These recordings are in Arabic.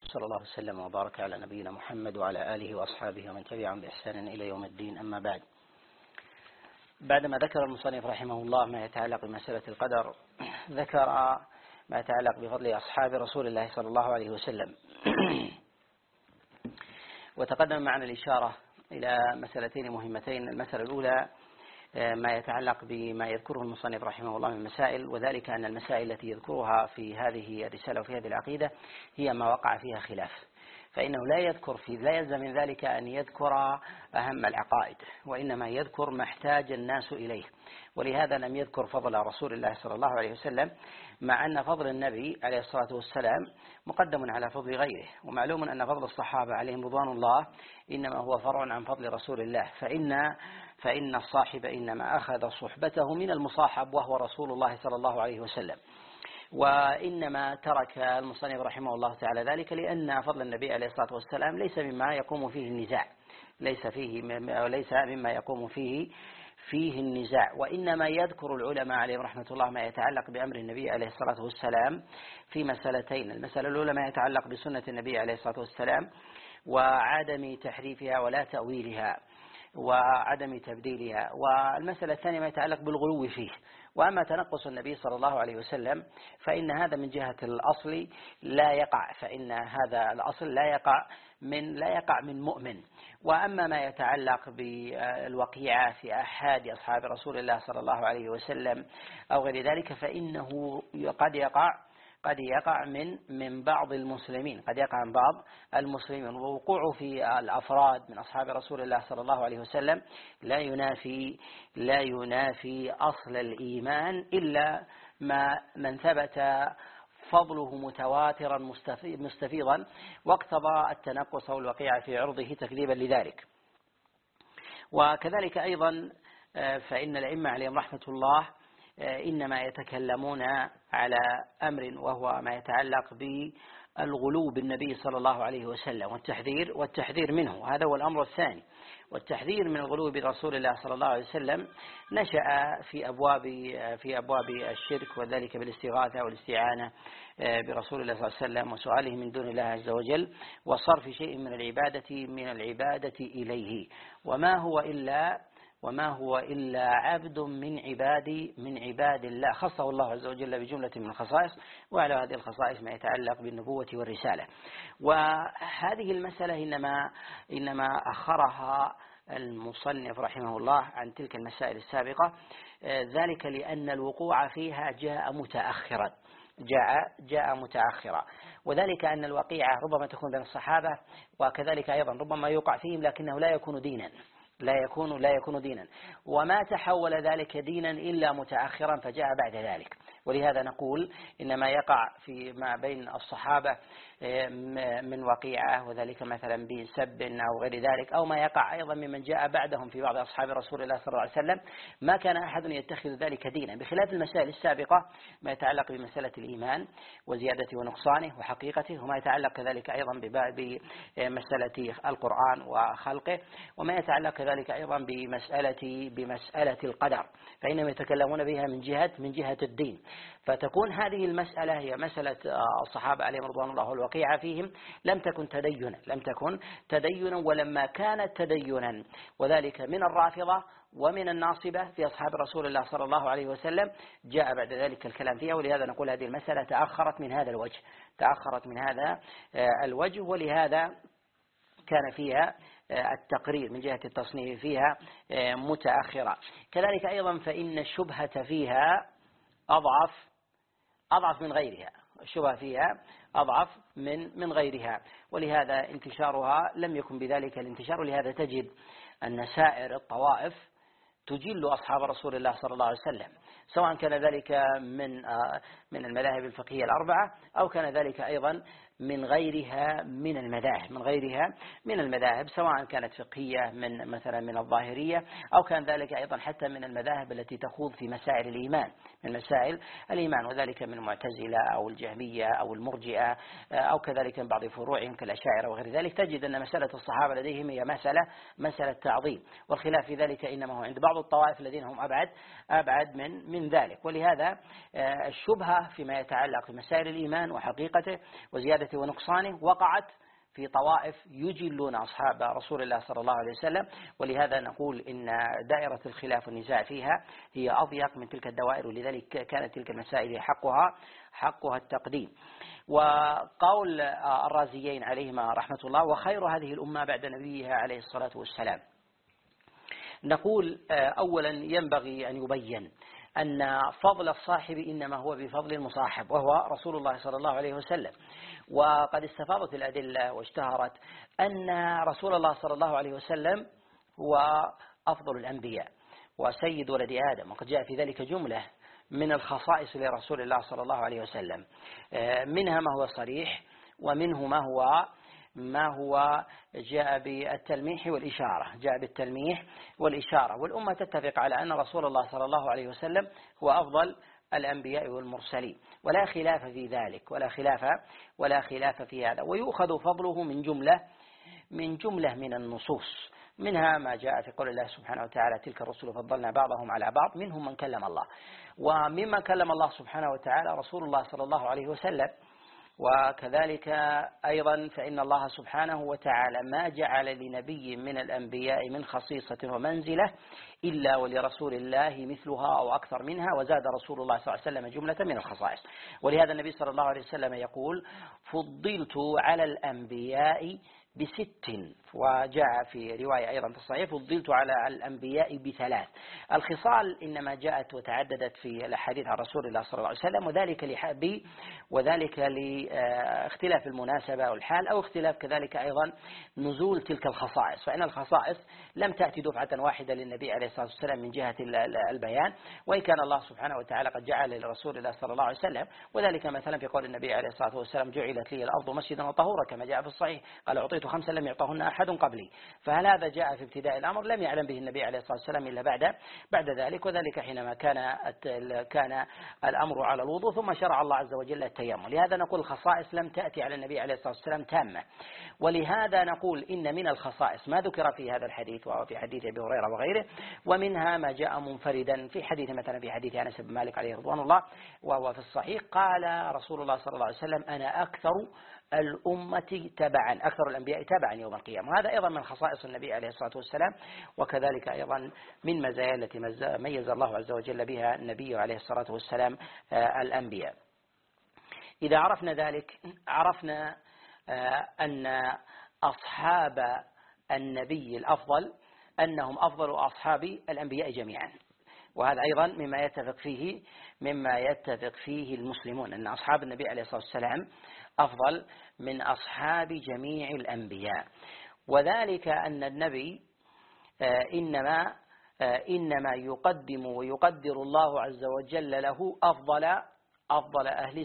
صلى الله وسلم وبارك على نبينا محمد وعلى آله وأصحابه ومن تبعهم بإحسان إلى يوم الدين. أما بعد، بعدما ذكر المصنف رحمه الله ما يتعلق بمسألة القدر، ذكر ما يتعلق بفضل أصحاب رسول الله صلى الله عليه وسلم. وتقدم معنا الإشارة إلى مسألتين مهمتين. المسألة الأولى ما يتعلق بما يذكره المصنف رحمه الله من مسائل، وذلك أن المسائل التي يذكرها في هذه الرسالة وفي هذه العقيدة هي ما وقع فيها خلاف، فإنه لا يلزم من ذلك أن يذكر أهم العقائد، وإنما يذكر ما احتاج الناس إليه. ولهذا لم يذكر فضل رسول الله صلى الله عليه وسلم، مع أن فضل النبي عليه الصلاة والسلام مقدم على فضل غيره. ومعلوم أن فضل الصحابة عليهم رضوان الله إنما هو فرع عن فضل رسول الله، فإن الصاحب إنما أخذ صحبته من المصاحب وهو رسول الله صلى الله عليه وسلم. وإنما ترك المصنف رحمه الله تعالى ذلك لأن فضل النبي عليه الصلاة والسلام ليس مما يقوم فيه النزاع، ليس مما يقوم فيه النزاع، وإنما يذكر العلماء عليهم رحمة الله ما يتعلق بأمر النبي عليه الصلاة والسلام في مسألتين. المسألة الأولى ما يتعلق بسنة النبي عليه الصلاة والسلام وعدم تحريفها ولا تأويلها وعدم تبديلها، والمسألة الثانية ما يتعلق بالغلو فيه. وأما تنقص النبي صلى الله عليه وسلم فإن هذا من جهة الأصل لا يقع، فإن هذا الأصل لا يقع من مؤمن. وأما ما يتعلق بالوقيعة في أحد أصحاب رسول الله صلى الله عليه وسلم أو غير ذلك فإنه قد يقع من بعض المسلمين، ووقوعه في الأفراد من أصحاب رسول الله صلى الله عليه وسلم لا ينافي أصل الإيمان إلا من ثبت فضله متواترا مستفيضا واقتضى التنقص والوقيعة في عرضه تكذيبا لذلك. وكذلك أيضا فإن الأئمة عليهم رحمة الله إنما يتكلمون على أمر وهو ما يتعلق بالغلو بالنبي صلى الله عليه وسلم والتحذير منه. هذا هو الأمر الثاني. والتحذير من الغلو برسول الله صلى الله عليه وسلم نشأ في أبواب الشرك، وذلك بالاستغاثة والاستعانة برسول الله صلى الله عليه وسلم وسؤاله من دون الله عز وجل وصرف شيء من العبادة إليه، وما هو إلا عبد من عباد الله خصه الله عز وجل بجملة من الخصائص، وعلى هذه الخصائص ما يتعلق بالنبوة والرسالة. وهذه المسألة إنما أخرها المصنف رحمه الله عن تلك المسائل السابقة، ذلك لأن الوقوع فيها جاء متأخرا، وذلك أن الوقيعة ربما تكون بين الصحابة، وكذلك أيضا ربما يوقع فيهم لكنه لا يكون دينا، وما تحول ذلك دينا إلا متأخرا فجاء بعد ذلك. ولهذا نقول إنما يقع في ما بين الصحابة من وقيعة، وذلك مثلا بسب أو غير ذلك، أو ما يقع أيضا ممن جاء بعدهم في بعض أصحاب رسول الله صلى الله عليه وسلم، ما كان أحد يتخذ ذلك دينا، بخلاف المسائل السابقة ما يتعلق بمسألة الإيمان وزيادته ونقصانه وحقيقته، وما يتعلق كذلك أيضا بمسألة القرآن وخلقه، وما يتعلق كذلك أيضا بمسألة القدر، فإنهم يتكلمون بها من جهة الدين. فتكون هذه المسألة هي مسألة الصحابة عليهم رضوان الله والوقيعة فيهم لم تكن تدينا، ولما كانت تدينا وذلك من الرافضة ومن الناصبة في أصحاب رسول الله صلى الله عليه وسلم جاء بعد ذلك الكلام فيها. ولهذا نقول هذه المسألة تأخرت من هذا الوجه، ولهذا كان فيها التقرير من جهة التصنيف فيها متأخرة. كذلك أيضا فإن الشبهة فيها أضعف من غيرها، الشبهة فيها أضعف من غيرها، ولهذا انتشارها لم يكن بذلك الانتشار. ولهذا تجد أن سائر الطوائف تجل أصحاب رسول الله صلى الله عليه وسلم، سواء كان ذلك من المذاهب الفقهية الأربعة أو كان ذلك أيضا من غيرها من المذاهب، سواء كانت فقهية مثلا من الظاهرية، أو كان ذلك أيضا حتى من المذاهب التي تخوض في مسائل الإيمان، وذلك من المعتزلة أو الجهمية أو المرجئة، أو كذلك من بعض فروعهم كالأشاعرة وغير ذلك. تجد أن مسألة الصحابة لديهم هي مسألة تعظيم، والخلاف في ذلك إنما هو عند بعض الطوائف الذين هم أبعد من من ذلك. ولهذا الشبهة فيما يتعلق بمسائل الإيمان وحقيقته وزيادته ونقصانه وقعت في طوائف يجلون أصحاب رسول الله صلى الله عليه وسلم، ولهذا نقول إن دائرة الخلاف والنزاع فيها هي أضيق من تلك الدوائر، ولذلك كانت تلك المسائل حقها التقديم. وقول الرازيين عليهما رحمة الله: وخير هذه الأمة بعد نبيها عليه الصلاة والسلام. نقول أولا ينبغي أن يبين أن فضل الصاحب إنما هو بفضل المصاحب، وهو رسول الله صلى الله عليه وسلم. وقد استفاضت الأدلة واشتهرت أن رسول الله صلى الله عليه وسلم هو أفضل الأنبياء وسيد ولد آدم، وقد جاء في ذلك جملة من الخصائص لرسول الله صلى الله عليه وسلم، منها ما هو صريح، ومنه ما هو جاء بالتلميح والإشارة، والأمة تتفق على أن رسول الله صلى الله عليه وسلم هو أفضل الأنبياء والمرسلين، ولا خلاف في ذلك، ولا خلاف في هذا. ويؤخذ فضله من جملة من النصوص، منها ما جاء في قول الله سبحانه وتعالى: تلك الرسل فضلنا بعضهم على بعض منهم من كلم الله. ومما كلم الله سبحانه وتعالى رسول الله صلى الله عليه وسلم. وكذلك أيضا فإن الله سبحانه وتعالى ما جعل لنبي من الأنبياء من خصيصة ومنزلة إلا ولرسول الله مثلها أو أكثر منها، وزاد رسول الله صلى الله عليه وسلم جملة من الخصائص. ولهذا النبي صلى الله عليه وسلم يقول: فضلت على الأنبياء ب6، وجاء في رواية أيضا في الصحيح: فضلت على الأنبياء ب3. الخصال إنما جاءت وتعددت في الأحاديث عن رسول الله صلى الله عليه وسلم، وذلك لاختلاف المناسبة والحال، أو اختلاف كذلك أيضا نزول تلك الخصائص. فإن الخصائص لم تأتي دفعة واحدة للنبي عليه الصلاة والسلام من جهة البيان، وإن كان الله سبحانه وتعالى قد جعل لرسول الله صلى الله عليه وسلم، وذلك مثلا في قول النبي عليه الصلاة والسلام: جعلت لي الأرض مسجدا وطهورا، كما جاء في الصحيح: قال: أعطيت 5 لم يعطهن أحد قبلي. فهل هذا جاء في ابتداء الأمر؟ لم يعلم به النبي عليه الصلاة والسلام إلا بعد ذلك، وذلك حينما كان الأمر على الوضوء، ثم شرع الله عز وجل التيمم. لهذا نقول الخصائص لم تأتي على النبي عليه الصلاة والسلام تامة. ولهذا نقول إن من الخصائص ما ذكر في هذا الحديث وفي حديث أبي هريرة وغيره، ومنها ما جاء منفردا في حديث، مثلا في حديث أنس بن مالك عليه رضوان الله وهو في الصحيح: قال رسول الله صلى الله عليه وسلم: أنا أكثر الأمة تبعا، أكثر الأنبياء تبعا يوم القيامة. وهذا أيضا من خصائص النبي عليه الصلاة والسلام، وكذلك أيضا من مزايا التي ميز الله عز وجل بها النبي عليه الصلاة والسلام الأنبياء. إذا عرفنا ذلك عرفنا أن أصحاب النبي الأفضل أنهم أفضل أصحاب الأنبياء جميعا، وهذا أيضا مما يتفق فيه المسلمون، أن أصحاب النبي عليه الصلاة والسلام أفضل من أصحاب جميع الأنبياء. وذلك أن النبي إنما يقدم ويقدر الله عز وجل له أفضل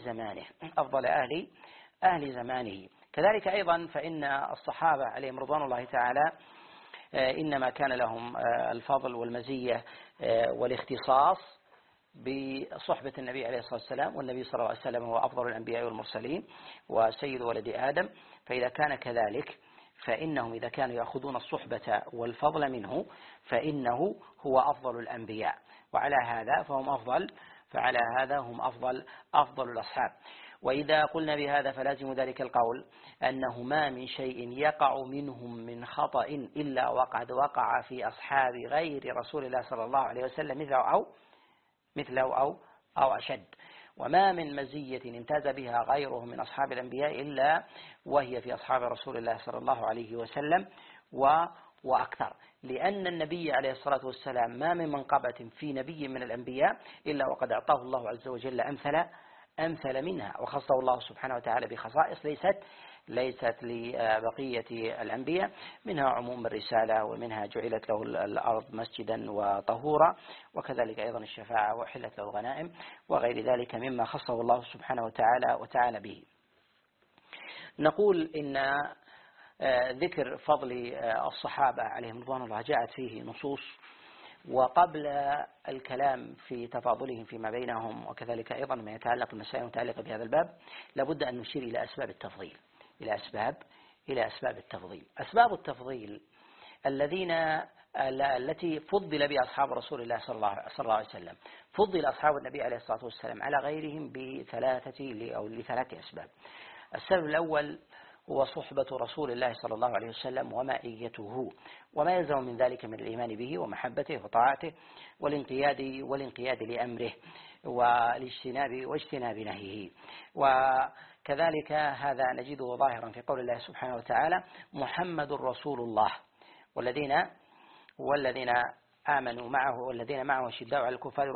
أهل زمانه. كذلك أيضا فإن الصحابة عليهم رضوان الله تعالى إنما كان لهم الفضل والمزية والاختصاص بصحبة النبي عليه الصلاة والسلام، والنبي صلى الله عليه وسلم هو أفضل الأنبياء والمرسلين وسيد ولد آدم. فإذا كان كذلك فإنهم إذا كانوا يأخذون الصحبة والفضل منه فإنه هو أفضل الأنبياء، وعلى هذا هم أفضل الأصحاب. وإذا قلنا بهذا فلازم ذلك القول أنه ما من شيء يقع منهم من خطأ إلا وقد وقع في أصحاب غير رسول الله صلى الله عليه وسلم مثله أو أشد. وما من مزية امتاز بها غيره من أصحاب الأنبياء إلا وهي في أصحاب رسول الله صلى الله عليه وسلم وأكثر، لأن النبي عليه الصلاة والسلام ما من منقبة في نبي من الأنبياء إلا وقد أعطاه الله عز وجل أمثل منها، وخصه الله سبحانه وتعالى بخصائص ليست لبقية الأنبياء، منها عموم الرسالة، ومنها جعلت له الأرض مسجدا وطهورا، وكذلك أيضا الشفاعة وحلت له الغنائم، وغير ذلك مما خصه الله سبحانه وتعالى به. نقول إن ذكر فضل الصحابة عليهم رضوان الله جاءت فيه نصوص، وقبل الكلام في تفاضلهم فيما بينهم وكذلك أيضا ما يتعلق بالمسائل المتعلقة بهذا الباب لابد أن نشير إلى أسباب التفضيل، أسباب التفضيل الذين التي فضل بها أصحاب رسول الله صلى الله عليه وسلم. فضل أصحاب النبي عليه الصلاة والسلام على غيرهم لثلاث أسباب. السبب الأول هو صحبة رسول الله صلى الله عليه وسلم ومائيته، وما يلزم من ذلك من الإيمان به ومحبته وطاعته والانقياد لأمره واجتناب نهيه. وكذلك هذا نجده ظاهرا في قول الله سبحانه وتعالى: محمد رسول الله والذين آمنوا معه والذين معه شداء على الكفار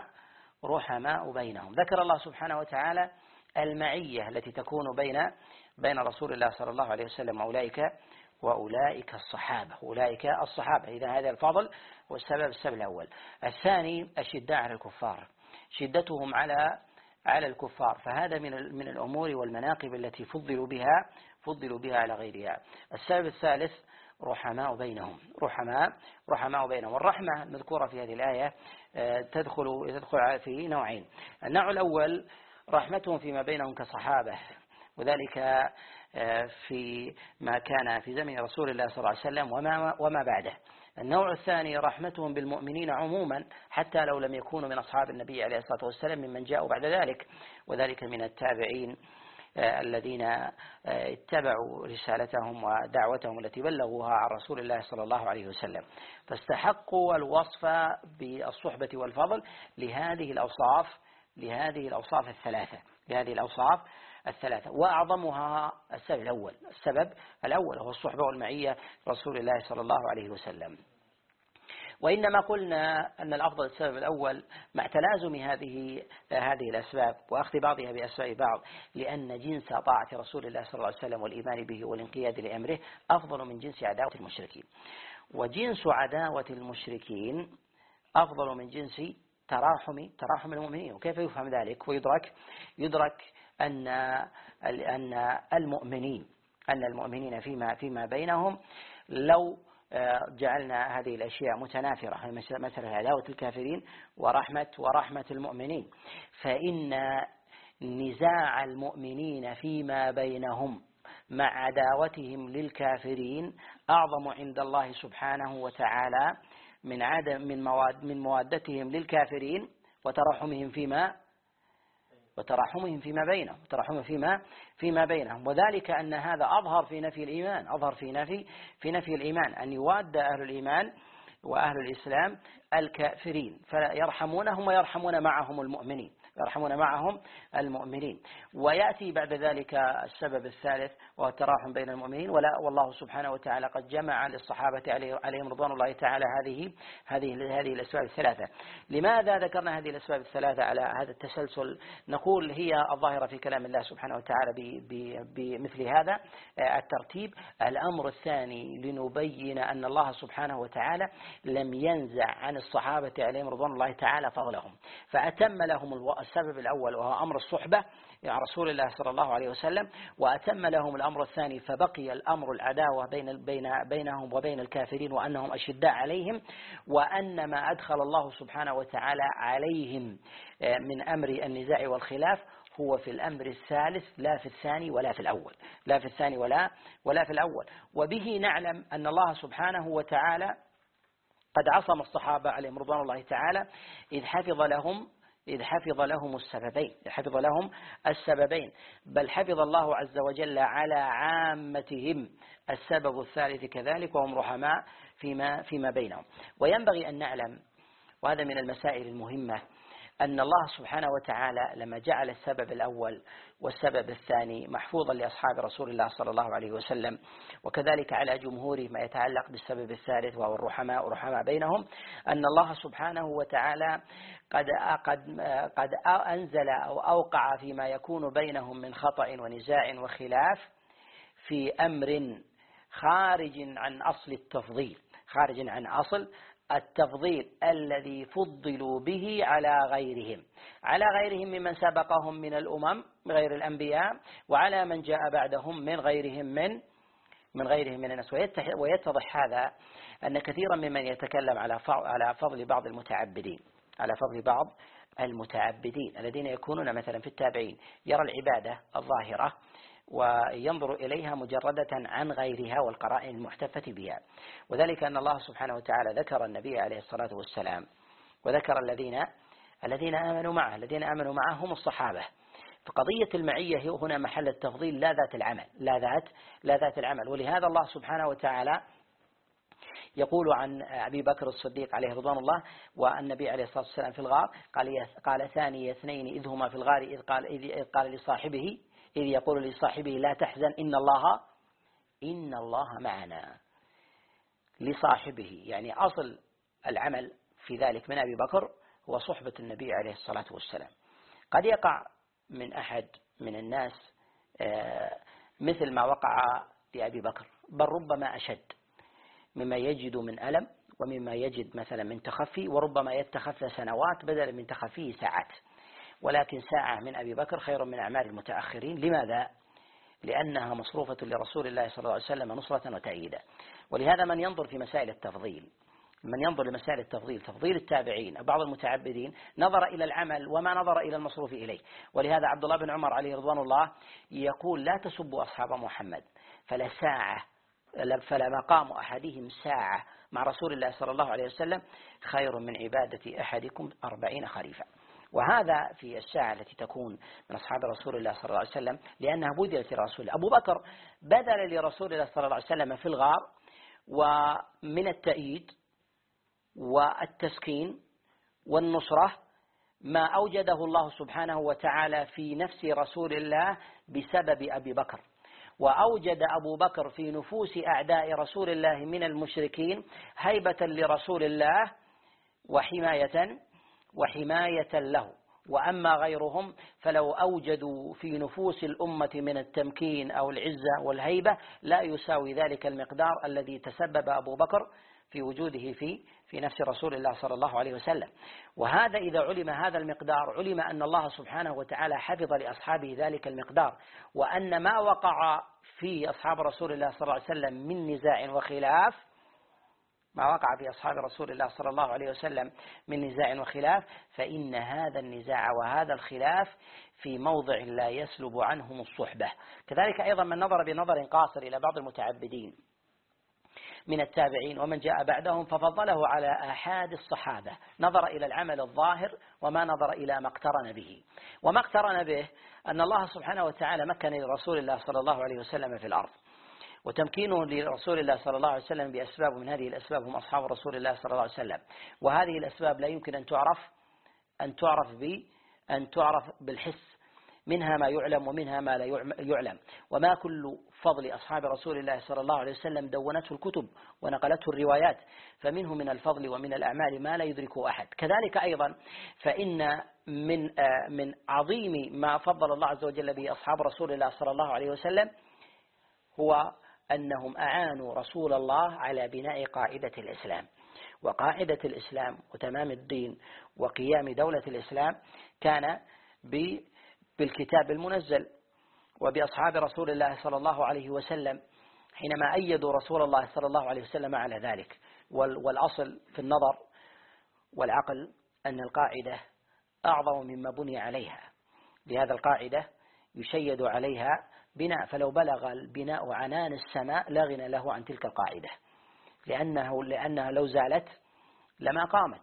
رحماء بينهم. ذكر الله سبحانه وتعالى المعية التي تكون بين رسول الله صلى الله عليه وسلم وأولئك الصحابة. إذا هذا الفضل والسبب الأول. الثاني الشداء على الكفار، شدتهم على الكفار، فهذا من الأمور والمناقب التي فضلوا بها على غيرها. السبب الثالث رحماء بينهم. والرحمة المذكورة في هذه الآية تدخل في نوعين. النوع الأول رحمتهم فيما بينهم كصحابة، وذلك في ما كان في زمن رسول الله صلى الله عليه وسلم وما بعده. النوع الثاني رحمتهم بالمؤمنين عموما، حتى لو لم يكونوا من أصحاب النبي عليه الصلاة والسلام ممن جاءوا بعد ذلك، وذلك من التابعين الذين اتبعوا رسالتهم ودعوتهم التي بلغوها عن رسول الله صلى الله عليه وسلم، فاستحقوا الوصف بالصحبة والفضل لهذه الأوصاف الثلاثة. وأعظمها السبب الأول هو الصحبة والمعية رسول الله صلى الله عليه وسلم. وإنما قلنا أن الأفضل السبب الأول مع تلازم هذه الأسباب وأخذ بعضها بأسباب بعض، لأن جنس طاعة رسول الله صلى الله عليه وسلم والإيمان به والانقياد لأمره أفضل من جنس عداوة المشركين، وجنس عداوة المشركين أفضل من جنس تراحم المؤمنين. وكيف يفهم ذلك ويدرك أن المؤمنين فيما بينهم لو جعلنا هذه الأشياء متنافرة، مثلا عداوة الكافرين ورحمة المؤمنين، فإن نزاع المؤمنين فيما بينهم مع عداوتهم للكافرين أعظم عند الله سبحانه وتعالى من موادتهم للكافرين وترحمهم فيما بينهم. وذلك أن هذا أظهر في نفي الإيمان، أن يواد أهل الإيمان وأهل الإسلام الكافرين فيرحمونهم ويرحمون معهم المؤمنين. ويأتي بعد ذلك السبب الثالث وهو التراحم بين المؤمنين. والله سبحانه وتعالى قد جمع للصحابة عليهم رضوان الله تعالى هذه الأسباب الثلاثة. لماذا ذكرنا هذه الأسباب الثلاثة على هذا التسلسل؟ نقول هي الظاهرة في كلام الله سبحانه وتعالى بمثل هذا الترتيب. الأمر الثاني لنبين أن الله سبحانه وتعالى لم ينزع عن الصحابة عليهم رضوان الله تعالى فضلهم، فأتم لهم السبب الأول وهو أمر الصحبة عن رسول الله صلى الله عليه وسلم، وأتم لهم الأمر الثاني فبقي الأمر العداوة بينهم وبين الكافرين وأنهم أشداء عليهم، وأن ما أدخل الله سبحانه وتعالى عليهم من أمر النزاع والخلاف هو في الأمر الثالث لا في الثاني ولا في الأول. وبه نعلم أن الله سبحانه وتعالى قد عصم الصحابة عليهم رضوان الله تعالى إذ حفظ لهم السببين، بل حفظ الله عز وجل على عامتهم السبب الثالث كذلك، وهم رحماء فيما بينهم. وينبغي أن نعلم، وهذا من المسائل المهمة، أن الله سبحانه وتعالى لما جعل السبب الأول والسبب الثاني محفوظا لأصحاب رسول الله صلى الله عليه وسلم، وكذلك على جمهوره ما يتعلق بالسبب الثالث وهو الرحماء بينهم، أن الله سبحانه وتعالى قد أنزل أو أوقع فيما يكون بينهم من خطأ ونزاع وخلاف في أمر خارج عن أصل التفضيل الذي فضلوا به على غيرهم ممن سبقهم من الأمم غير الأنبياء، وعلى من جاء بعدهم من غيرهم من الناس. ويتضح هذا أن كثيرا ممن يتكلم على فضل بعض المتعبدين الذين يكونون مثلا في التابعين يرى العبادة الظاهرة وينظر إليها مجردة عن غيرها والقرائن المحتفة بها. وذلك أن الله سبحانه وتعالى ذكر النبي عليه الصلاة والسلام وذكر الذين آمنوا معه. الذين آمنوا معه هم الصحابة. فقضية المعية هنا محل التفضيل لا ذات العمل، لا ذات العمل. ولهذا الله سبحانه وتعالى يقول عن أبي بكر الصديق عليه رضوان الله والنبي عليه الصلاة والسلام في الغار قال ثاني اثنين إذ هما في الغار إذ قال لصاحبه إذ يقول لصاحبه لا تحزن إن الله معنا. لصاحبه يعني أصل العمل في ذلك من أبي بكر هو صحبة النبي عليه الصلاة والسلام. قد يقع من أحد من الناس مثل ما وقع لأبي بكر، بل ربما أشد، مما يجد من ألم ومما يجد مثلا من تخفي، وربما يتخفى سنوات بدلا من تخفيه ساعات. ولكن ساعة من أبي بكر خير من أعمال المتأخرين. لماذا؟ لأنها مصروفة لرسول الله صلى الله عليه وسلم نصرة وتأييدا. ولهذا من ينظر في مسائل التفضيل، من ينظر لمسائل التفضيل، تفضيل التابعين أو بعض المتعبدين، نظر إلى العمل وما نظر إلى المصروف إليه. ولهذا عبد الله بن عمر عليه رضوان الله يقول لا تسبوا أصحاب محمد فلا مقام أحدهم ساعة مع رسول الله صلى الله عليه وسلم خير من عبادة أحدكم 40 خريفا. وهذا في الساعة التي تكون من أصحاب رسول الله صلى الله عليه وسلم، لأنها بذلت لرسول الله. أبو بكر بذل لرسول الله صلى الله عليه وسلم في الغار ومن التأييد والتسكين والنصرة ما أوجده الله سبحانه وتعالى في نفس رسول الله بسبب أبي بكر. وأوجد أبو بكر في نفوس أعداء رسول الله من المشركين هيبة لرسول الله وحماية له. وأما غيرهم فلو أوجدوا في نفوس الأمة من التمكين أو العزة والهيبة لا يساوي ذلك المقدار الذي تسبب أبو بكر في وجوده في نفس رسول الله صلى الله عليه وسلم. وهذا إذا علم هذا المقدار علم أن الله سبحانه وتعالى حفظ لأصحابه ذلك المقدار، وأن ما وقع في أصحاب رسول الله صلى الله عليه وسلم من نزاع وخلاف، ما وقع في أصحاب رسول الله صلى الله عليه وسلم من نزاع وخلاف، فإن هذا النزاع وهذا الخلاف في موضع لا يسلب عنهم الصحبة. كذلك أيضا من نظر بنظر قاصر إلى بعض المتعبدين من التابعين ومن جاء بعدهم ففضله على آحاد الصحابة، نظر إلى العمل الظاهر وما نظر إلى ما اقترن به. وما اقترن به أن الله سبحانه وتعالى مكن لرسول الله صلى الله عليه وسلم في الأرض، وتمكينه لرسول الله صلى الله عليه وسلم بأسباب، من هذه الأسباب هم أصحاب رسول الله صلى الله عليه وسلم. وهذه الأسباب لا يمكن أن تعرف بالحس، منها ما يعلم ومنها ما لا يعلم. وما كل فضل أصحاب رسول الله صلى الله عليه وسلم دونته الكتب ونقلته الروايات، فمنه من الفضل ومن الأعمال ما لا يدركه أحد. كذلك أيضا فإن من عظيم ما فضل الله عز وجل به أصحاب رسول الله صلى الله عليه وسلم هو أنهم أعانوا رسول الله على بناء قاعدة الإسلام. وقاعدة الإسلام وتمام الدين وقيام دولة الإسلام كان بالكتاب المنزل وبأصحاب رسول الله صلى الله عليه وسلم حينما أيدوا رسول الله صلى الله عليه وسلم على ذلك. والأصل في النظر والعقل أن القاعدة أعظم مما بني عليها، لهذا القاعدة يشيد عليها بناء، فلو بلغ البناء عنان السماء لا غنى له عن تلك القاعدة، لأنها لو زالت لما قامت.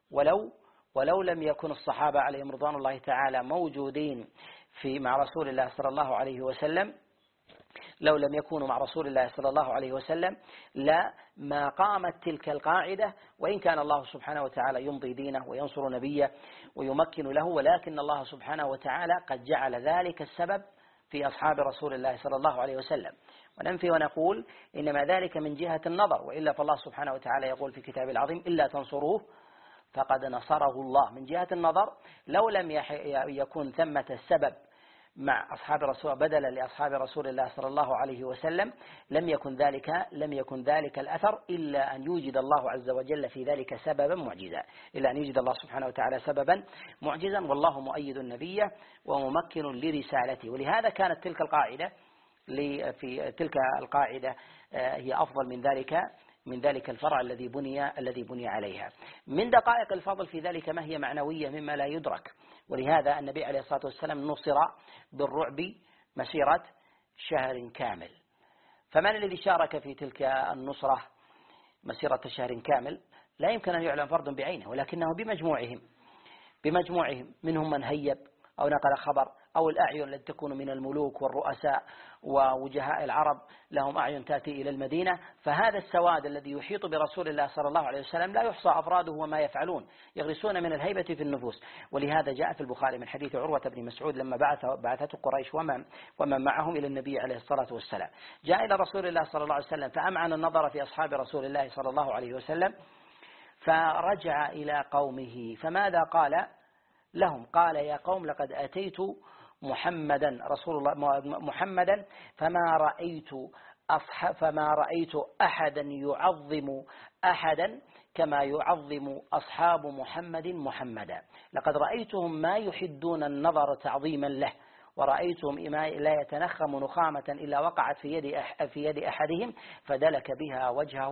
ولو لم يكن الصحابة عليهم رضوان الله تعالى موجودين مع رسول الله صلى الله عليه وسلم، لو لم يكونوا مع رسول الله صلى الله عليه وسلم لا ما قامت تلك القاعدة، وإن كان الله سبحانه وتعالى يمضي دينه وينصر نبيه ويمكن له، ولكن الله سبحانه وتعالى قد جعل ذلك السبب في أصحاب رسول الله صلى الله عليه وسلم. وننفي ونقول إنما ذلك من جهة النظر، وإلا فالله سبحانه وتعالى يقول في كتابه العظيم إلا تنصروه فقد نصره الله. من جهة النظر لو لم يكون ثمة السبب مع أصحاب رسول بدلا لأصحاب رسول الله صلى الله عليه وسلم لم يكن ذلك الأثر إلا أن يوجد الله عز وجل في ذلك سببا معجزا، إلا أن يوجد الله سبحانه وتعالى سببا معجزا، والله مؤيد النبي وممكن لرسالته. ولهذا كانت تلك القاعدة في تلك القاعدة هي أفضل من ذلك الفرع الذي بني عليها. من دقائق الفضل في ذلك ما هي معنوية مما لا يدرك. ولهذا النبي عليه الصلاة والسلام نصر بالرعب مسيرة شهر كامل. فمن الذي شارك في تلك النصرة مسيرة شهر كامل؟ لا يمكن أن يعلم فرد بعينه، ولكنه بمجموعهم منهم من هيب أو نقل خبر، أو الأعين التي تكون من الملوك والرؤساء ووجهاء العرب لهم أعين تأتي إلى المدينة. فهذا السواد الذي يحيط برسول الله صلى الله عليه وسلم لا يحصى أفراده وما يفعلون، يغرسون من الهيبة في النفوس. ولهذا جاء في البخاري من حديث عروة بن مسعود لما بعثته قريش ومن معهم إلى النبي عليه الصلاة والسلام، جاء إلى رسول الله صلى الله عليه وسلم فأمعن النظر في أصحاب رسول الله صلى الله عليه وسلم، فرجع إلى قومه فماذا قال لهم؟ قال: يا قوم لقد أتيت محمدا رسول الله محمدا فما رأيت أحدا يعظم أحدا كما يعظم أصحاب محمدا. لقد رأيتهم ما يحدون النظر تعظيما له، ورأيتهم لا يتنخم نخامة إلا وقعت في يد أحدهم فدلك بها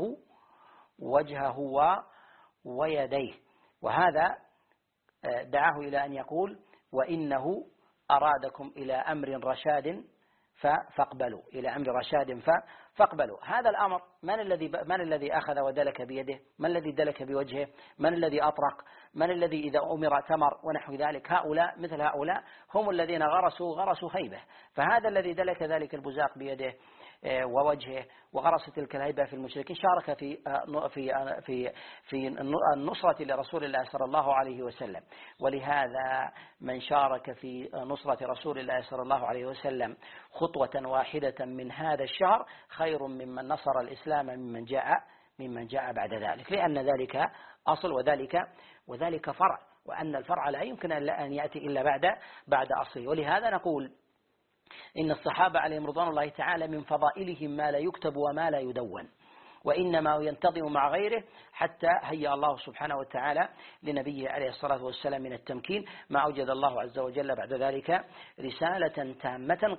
وجهه ويديه. وهذا دعاه إلى أن يقول: وإنه أرادكم إلى أمر رشاد فاقبلوا، إلى أمر رشاد فاقبلوا. هذا الأمر من الذي أخذ ودلك بيده؟ من الذي دلك بوجهه؟ من الذي أطرق؟ من الذي إذا أمر تمر ونحو ذلك؟ مثل هؤلاء هم الذين غرسوا هيبة. فهذا الذي دلك ذلك البزاق بيده ووجهه وغرس تلك الهيبة في المشركين شارك في النصرة لرسول الله صلى الله عليه وسلم. ولهذا من شارك في نصرة رسول الله صلى الله عليه وسلم خطوة واحدة من هذا الشهر خير ممن نصر الإسلام ممن جاء بعد ذلك، لأن ذلك أصل وذلك فرع، وأن الفرع لا يمكن أن يأتي إلا بعد أصله. ولهذا نقول إن الصحابة عليهم رضوان الله تعالى من فضائلهم ما لا يكتب وما لا يدون، وإنما ينتظم مع غيره حتى هيأ الله سبحانه وتعالى لنبيه عليه الصلاة والسلام من التمكين ما أوجد الله عز وجل بعد ذلك رسالة تامة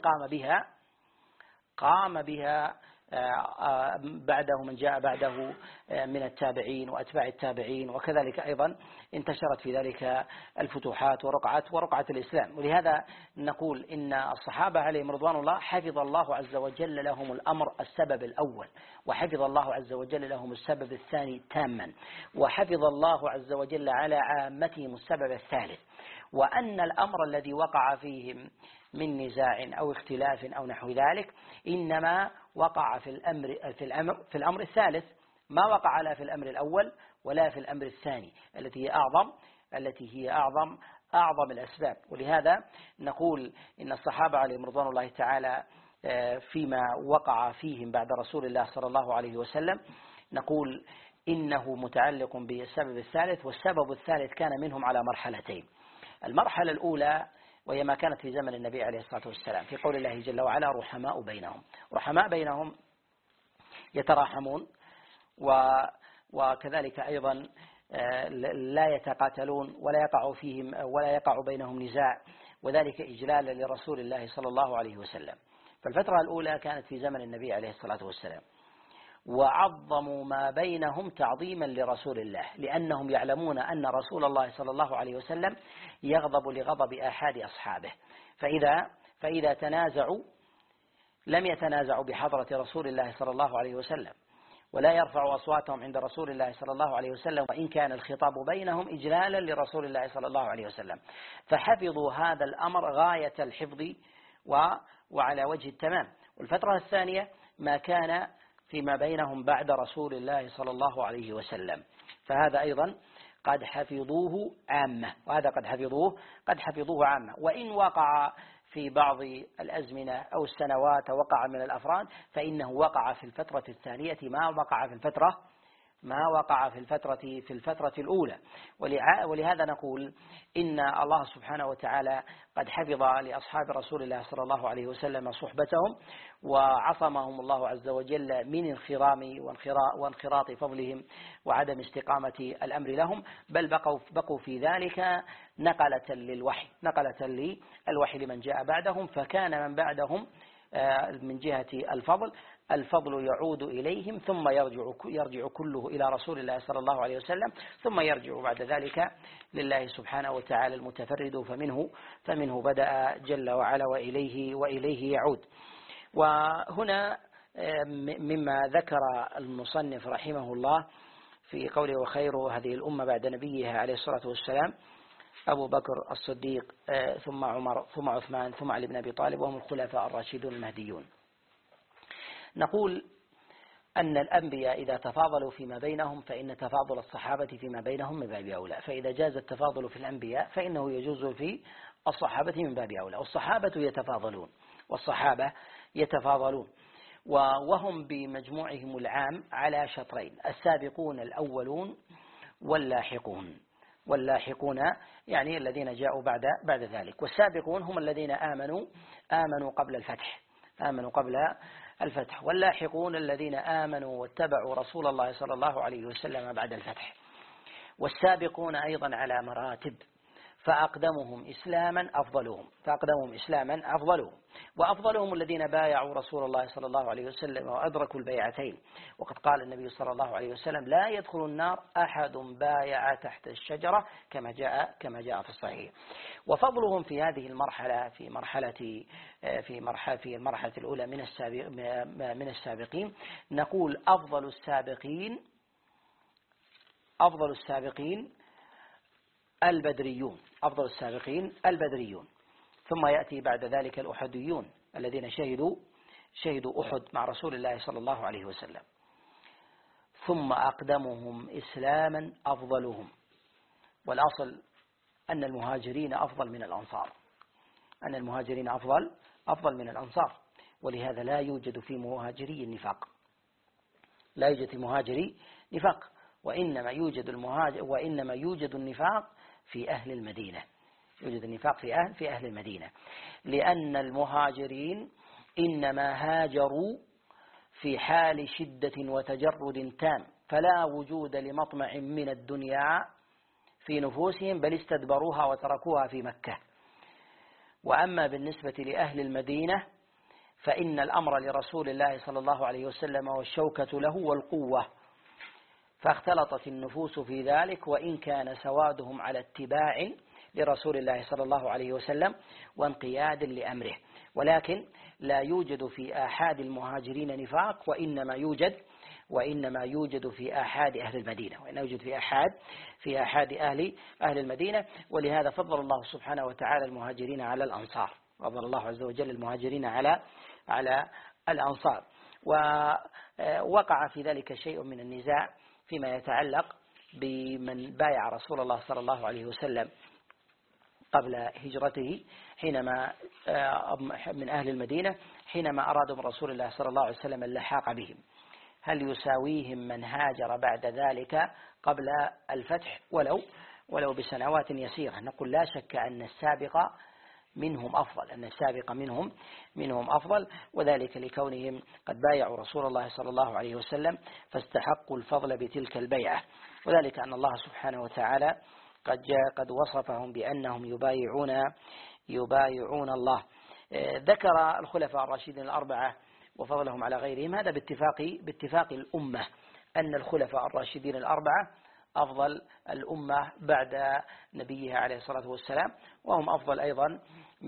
قام بها بعده من جاء بعده من التابعين وأتباع التابعين، وكذلك أيضا انتشرت في ذلك الفتوحات ورقعة الإسلام. ولهذا نقول إن الصحابة عليهم رضوان الله حفظ الله عز وجل لهم السبب الأول، وحفظ الله عز وجل لهم السبب الثاني تاما، وحفظ الله عز وجل على عامتهم السبب الثالث. وأن الأمر الذي وقع فيهم من نزاع أو اختلاف أو نحو ذلك إنما وقع في الأمر الثالث، ما وقع لا في الأمر الأول ولا في الأمر الثاني التي هي أعظم الأسباب. ولهذا نقول إن الصحابة عليهم رضوان الله تعالى فيما وقع فيهم بعد رسول الله صلى الله عليه وسلم نقول إنه متعلق بالسبب الثالث، والسبب الثالث كان منهم على مرحلتين. المرحلة الأولى وهي ما كانت في زمن النبي عليه الصلاة والسلام في قول الله جل وعلا: رحماء بينهم يتراحمون، وكذلك أيضا لا يتقاتلون ولا يقع بينهم نزاع، وذلك إجلالا لرسول الله صلى الله عليه وسلم. فالفترة الأولى كانت في زمن النبي عليه الصلاة والسلام، وعظموا ما بينهم تعظيما لرسول الله، لأنهم يعلمون أن رسول الله صلى الله عليه وسلم يغضب لغضب أحد أصحابه، فإذا تنازعوا لم يتنازعوا بحضرة رسول الله صلى الله عليه وسلم، ولا يرفعوا أصواتهم عند رسول الله صلى الله عليه وسلم، وإن كان الخطاب بينهم إجلالا لرسول الله صلى الله عليه وسلم. فحفظوا هذا الأمر غاية الحفظ وعلى وجه التمام. والفترة الثانية ما كان فيما بينهم بعد رسول الله صلى الله عليه وسلم، فهذا أيضا قد حفظوه عامة، وإن وقع في بعض الأزمنة أو السنوات وقع من الأفراد فإنه وقع في الفترة الثانية ما وقع في الفترة الأولى. ولهذا نقول إن الله سبحانه وتعالى قد حفظ لأصحاب رسول الله صلى الله عليه وسلم صحبتهم، وعصمهم الله عز وجل من انخرام وانخراط فضلهم وعدم استقامة الأمر لهم، بل بقوا في ذلك نقلة للوحي لمن جاء بعدهم. فكان من بعدهم من جهة الفضل يعود إليهم، ثم يرجع كله إلى رسول الله صلى الله عليه وسلم، ثم يرجع بعد ذلك لله سبحانه وتعالى المتفرد، فمنه بدأ جل وعلا وإليه يعود. وهنا مما ذكر المصنف رحمه الله في قوله وخير هذه الأمة بعد نبيها عليه الصلاة والسلام أبو بكر الصديق ثم عمر ثم عثمان ثم علي بن أبي طالب وهم الخلفاء الراشدون المهديون. نقول أن الأنبياء إذا تفاضلوا فيما بينهم فإن تفاضل الصحابة فيما بينهم من باب أولى، فإذا جاز التفاضل في الأنبياء فإنه يجوز في الصحابة من باب أولى. والصحابة يتفاضلون وهم بمجموعهم العام على شطرين: السابقون الأولون واللاحقون يعني الذين جاءوا بعد ذلك. والسابقون هم الذين آمنوا قبل الفتح، واللاحقون الذين آمنوا واتبعوا رسول الله صلى الله عليه وسلم بعد الفتح. والسابقون أيضا على مراتب، فأقدمهم إسلاما أفضلهم، وأفضلهم الذين بايعوا رسول الله صلى الله عليه وسلم وأدركوا البيعتين. وقد قال النبي صلى الله عليه وسلم: لا يدخل النار أحد بايع تحت الشجرة، كما جاء في الصحيح. وفضلهم في هذه المرحلة في المرحلة الأولى من السابقين نقول أفضل السابقين البدريون، ثم يأتي بعد ذلك الأحديون الذين شهدوا أحد مع رسول الله صلى الله عليه وسلم، ثم أقدمهم إسلاما أفضلهم. والأصل أن المهاجرين أفضل من الأنصار، ولهذا لا يوجد في مهاجري نفاق، وإنما يوجد النفاق في أهل المدينة، في أهل المدينة، لأن المهاجرين إنما هاجروا في حال شدة وتجرد تام، فلا وجود لمطمع من الدنيا في نفوسهم، بل استدبروها وتركوها في مكة. وأما بالنسبة لأهل المدينة فإن الأمر لرسول الله صلى الله عليه وسلم والشوكة له والقوة، فاختلطت النفوس في ذلك، وإن كان سوادهم على اتباع لرسول الله صلى الله عليه وسلم وانقياد لأمره، ولكن لا يوجد في آحاد المهاجرين نفاق، وإنما يوجد في آحاد أهل المدينة، في آحاد أهل المدينة. ولهذا فضل الله سبحانه وتعالى المهاجرين على الأنصار، فضل الله عز وجل المهاجرين على الأنصار. ووقع في ذلك شيء من النزاع فيما يتعلق بمن بايع رسول الله صلى الله عليه وسلم قبل هجرته حينما من أهل المدينة حينما أرادوا من رسول الله صلى الله عليه وسلم اللحاق بهم، هل يساويهم من هاجر بعد ذلك قبل الفتح ولو بسنوات يسيرة؟ نقول لا شك أن السابق منهم أفضل، وذلك لكونهم قد بايعوا رسول الله صلى الله عليه وسلم فاستحقوا الفضل بتلك البيعة، وذلك أن الله سبحانه وتعالى قد وصفهم بأنهم يبايعون الله. ذكر الخلفاء الراشدين الأربعة وفضلهم على غيرهم، هذا باتفاق الأمة أن الخلفاء الراشدين الأربعة أفضل الأمة بعد نبيها عليه الصلاة والسلام، وهم أفضل أيضا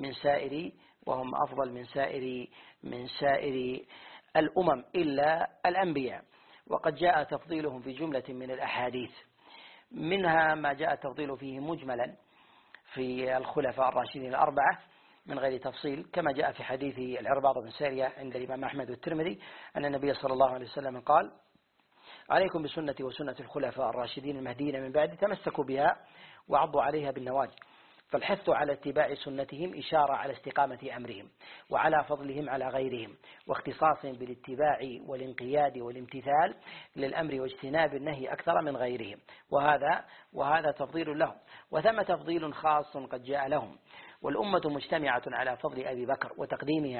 من سائر الأمم إلا الأنبياء. وقد جاء تفضيلهم في جملة من الأحاديث، منها ما جاء التفضيل فيه مجملا في الخلفاء الراشدين الأربعة من غير تفصيل، كما جاء في حديث العرباض بن سارية عند الإمام أحمد والترمذي أن النبي صلى الله عليه وسلم قال: عليكم بسنتي وسنة الخلفاء الراشدين المهديين من بعد، تمسكوا بها وعضوا عليها بالنواجذ. فالحث على اتباع سنتهم إشارة على استقامة أمرهم وعلى فضلهم على غيرهم، واختصاصهم بالاتباع والانقياد والامتثال للأمر واجتناب النهي أكثر من غيرهم، وهذا تفضيل لهم. وثم تفضيل خاص قد جاء لهم، والأمة مجتمعة على فضل أبي بكر وتقديمه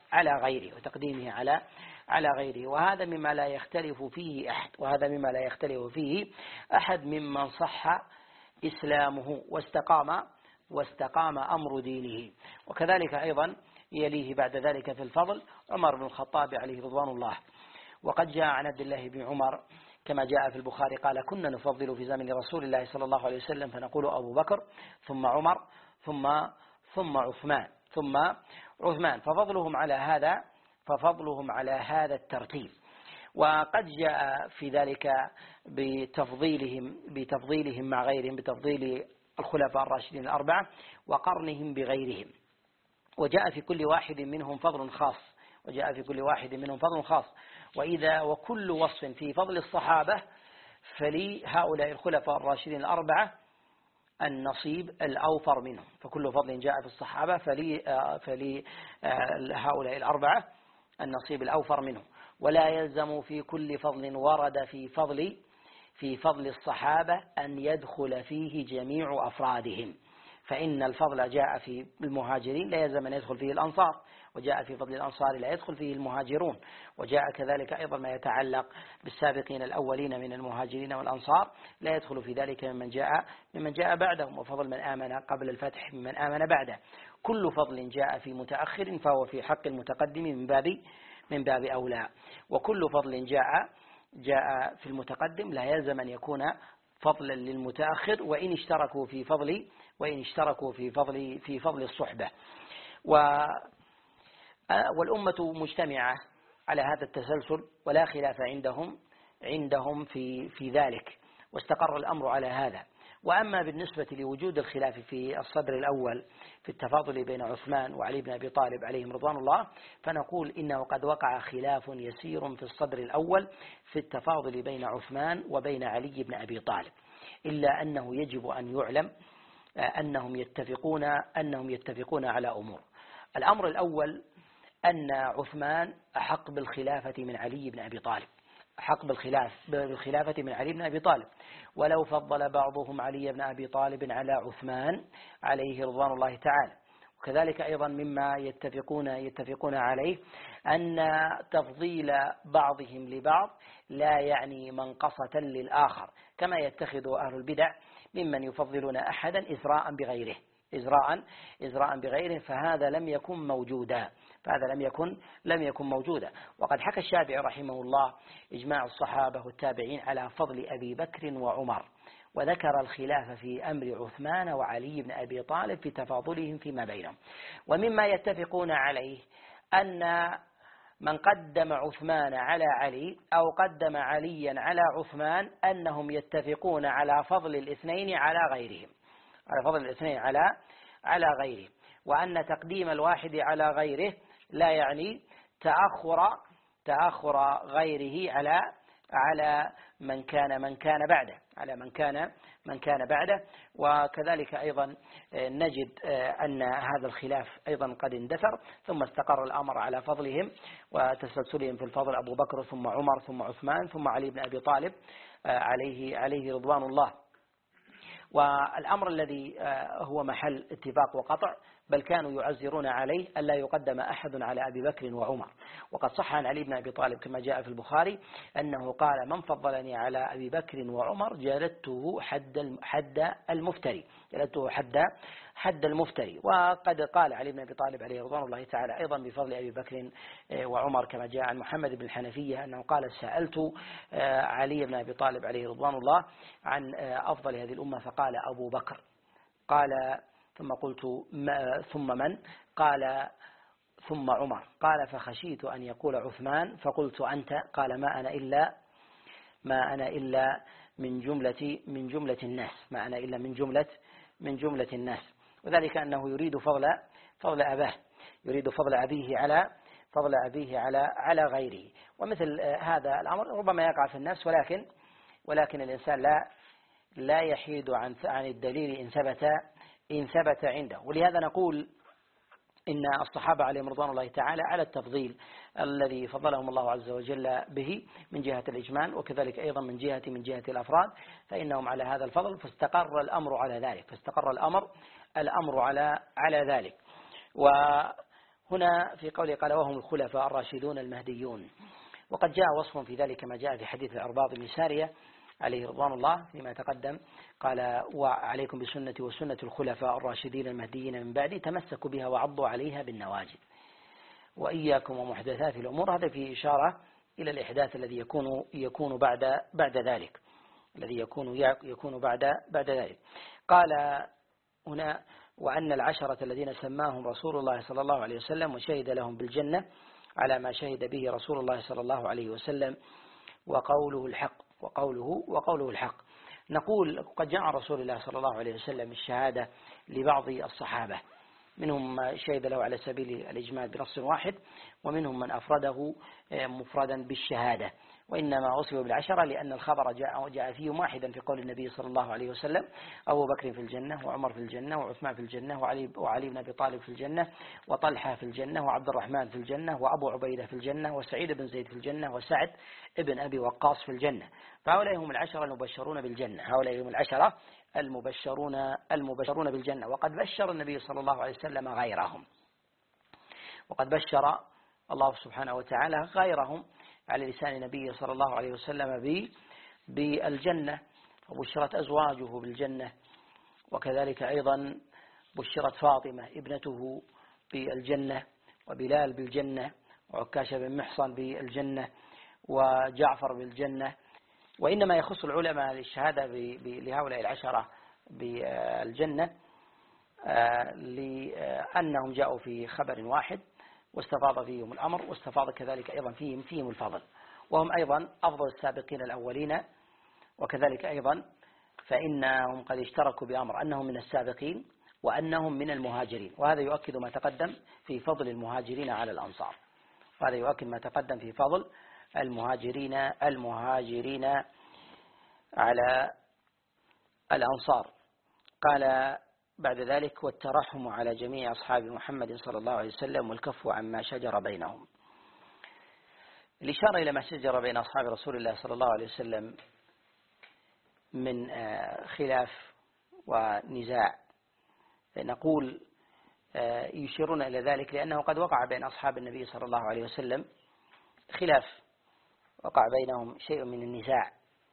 على غيره، وهذا مما لا يختلف فيه أحد ممن صح إسلامه واستقام أمر دينه. وكذلك أيضا يليه بعد ذلك في الفضل عمر بن الخطاب عليه رضوان الله. وقد جاء عن عبد الله بن عمر كما جاء في البخاري قال: كنا نفضل في زمن رسول الله صلى الله عليه وسلم فنقول أبو بكر ثم عمر ثم عثمان، ففضلهم ففضلهم على هذا الترتيب. وقد جاء في ذلك بتفضيلهم مع غيرهم، بتفضيل الخلفاء الراشدين الأربعة وقرنهم بغيرهم، وجاء في كل واحد منهم فضل خاص، وكل وصف في فضل الصحابة فلهؤلاء الخلفاء الراشدين الأربعة النصيب الأوفر منه، فكل فضل جاء في الصحابة فلهؤلاء الأربعة النصيب الأوفر منه. ولا يلزم في كل فضل ورد في فضل الصحابة أن يدخل فيه جميع أفرادهم، فإن الفضل جاء في المهاجرين لا يلزم أن يدخل فيه الأنصار، وجاء في فضل الأنصار لا يدخل فيه المهاجرون، وجاء كذلك أيضا ما يتعلق بالسابقين الأولين من المهاجرين والأنصار لا يدخل في ذلك ممن جاء بعدهم، وفضل من آمن قبل الفتح ممن آمن بعده. كل فضل جاء في متأخر فهو في حق المتقدم من باب أولى، وكل فضل جاء في المتقدم لا يلزم أن يكون فضلا للمتأخر وإن اشتركوا في فضل الصحبة. والأمة مجتمعة على هذا التسلسل ولا خلاف عندهم في ذلك، واستقر الأمر على هذا. وأما بالنسبة لوجود الخلاف في الصدر الأول في التفاضل بين عثمان وعلي بن أبي طالب عليهم رضوان الله، فنقول إنه قد وقع خلاف يسير في الصدر الأول في التفاضل بين عثمان وبين علي بن أبي طالب، إلا أنه يجب أن يعلم أنهم يتفقون على أمور. الأمر الأول أن عثمان أحق بالخلافة من علي بن أبي طالب، بالخلافة من علي بن أبي طالب، ولو فضل بعضهم علي بن أبي طالب على عثمان عليه رضوان الله تعالى. وكذلك أيضا مما يتفقون عليه أن تفضيل بعضهم لبعض لا يعني منقصة للآخر، كما يتخذ أهل البدع ممن يفضلون أحدا إزراء بغيره، فهذا لم يكن موجودا. وقد حكى الشافعي رحمه الله إجماع الصحابة والتابعين على فضل أبي بكر وعمر، وذكر الخلاف في أمر عثمان وعلي بن أبي طالب في تفاضلهم فيما بينهم. ومما يتفقون عليه أن من قدم عثمان على علي أو قدم عليا على عثمان أنهم يتفقون على فضل الاثنين على غيرهم، وأن تقديم الواحد على غيره لا يعني تأخر غيره على من كان بعده. وكذلك أيضا نجد أن هذا الخلاف أيضا قد اندثر، ثم استقر الأمر على فضلهم وتسلسلهم في الفضل، أبو بكر ثم عمر ثم عثمان ثم علي بن أبي طالب عليه رضوان الله. والأمر الذي هو محل اتفاق وقطع، بل كانوا يعزرون عليه ألا يقدم أحد على أبي بكر وعمر. وقد صح عن علي بن أبي طالب كما جاء في البخاري أنه قال: من فضلني على أبي بكر وعمر جلدته حد المفتري. وقد قال علي بن أبي طالب عليه رضوان الله تعالى أيضا بفضل أبي بكر وعمر كما جاء عن محمد بن الحنفية أنه قال: سألت علي بن أبي طالب عليه رضوان الله عن أفضل هذه الأمة فقال: أبو بكر. قال: ثم قلت: ثم من؟ قال: ثم عمر. قال: فخشيت أن يقول عثمان فقلت: أنت. قال: ما أنا إلا من جملة الناس، ما أنا إلا من جملة الناس. وذلك أنه يريد فضل أباه، يريد فضل أبيه على غيره. ومثل هذا الأمر ربما يقع في النفس، ولكن الإنسان لا يحيد عن الدليل إن ثبت عنده. ولهذا نقول إن الصحابة عليهم رضوان الله تعالى على التفضيل الذي فضلهم الله عز وجل به من جهة الإجمال، وكذلك أيضا من جهة الأفراد، فإنهم على هذا الفضل، فاستقر الأمر على ذلك. وهنا في قوله قال: وهم الخلفاء الراشدون المهديون. وقد جاء وصف في ذلك كما جاء في حديث العرباض بن سارية عليه رضوان الله فيما تقدم، قال: وعليكم بسنتي وسنة الخلفاء الراشدين المهديين من بعدي تمسكوا بها وعضوا عليها بالنواجذ وإياكم ومحدثات الأمور. هذا في إشارة إلى الإحداث الذي يكون بعد ذلك، الذي يكون بعد ذلك. قال هنا: وأن العشرة الذين سماهم رسول الله صلى الله عليه وسلم وشهد لهم بالجنة على ما شهد به رسول الله صلى الله عليه وسلم وقوله الحق. نقول قد جاء رسول الله صلى الله عليه وسلم الشهادة لبعض الصحابة، منهم من شهد له على سبيل الإجمال بنص واحد، ومنهم من أفرده مفردا بالشهادة، وإنما وصفوا بالعشرة لأن الخبر جاء فيه واحدا في قول النبي صلى الله عليه وسلم: أبو بكر في الجنة، وعمر في الجنة، وعثمان في الجنة، وعلي بن أبي طالب في الجنة، وطلحة في الجنة، وعبد الرحمن في الجنة، وأبو عبيدة في الجنة، وسعيد بن زيد في الجنة، وسعد بن أبي وقاص في الجنة. فهؤلاء هم العشرة المبشرون بالجنة، هؤلاء هم العشرة المبشرون بالجنة. وقد بشر النبي صلى الله عليه وسلم غيرهم، وقد بشر الله سبحانه وتعالى غيرهم على لسان نبيه صلى الله عليه وسلم بالجنة، وبشرت أزواجه بالجنة، وكذلك أيضا بشرت فاطمة ابنته بالجنة، وبلال بالجنة، وعكاشة بن محصن بالجنة، وجعفر بالجنة. وإنما يخص العلماء للشهادة لهؤلاء العشرة بالجنة لأنهم جاءوا في خبر واحد واستفاض فيهم الأمر، واستفاض كذلك أيضا فيهم الفضل، وهم أيضا أفضل السابقين الأولين. وكذلك أيضا فإنهم قد اشتركوا بأمر أنهم من السابقين وأنهم من المهاجرين، وهذا يؤكد ما تقدم في فضل المهاجرين على الأنصار، وهذا يؤكد ما تقدم في فضل المهاجرين على الأنصار. قال بعد ذلك: والترحم على جميع أصحاب محمد صلى الله عليه وسلم والكف عما شجر بينهم. الإشارة إلى ما شجر بين أصحاب رسول الله صلى الله عليه وسلم من خلاف ونزاع، نقول يشيرون إلى ذلك لأنه قد وقع بين أصحاب النبي صلى الله عليه وسلم خلاف، وقع بينهم شيء من النزاع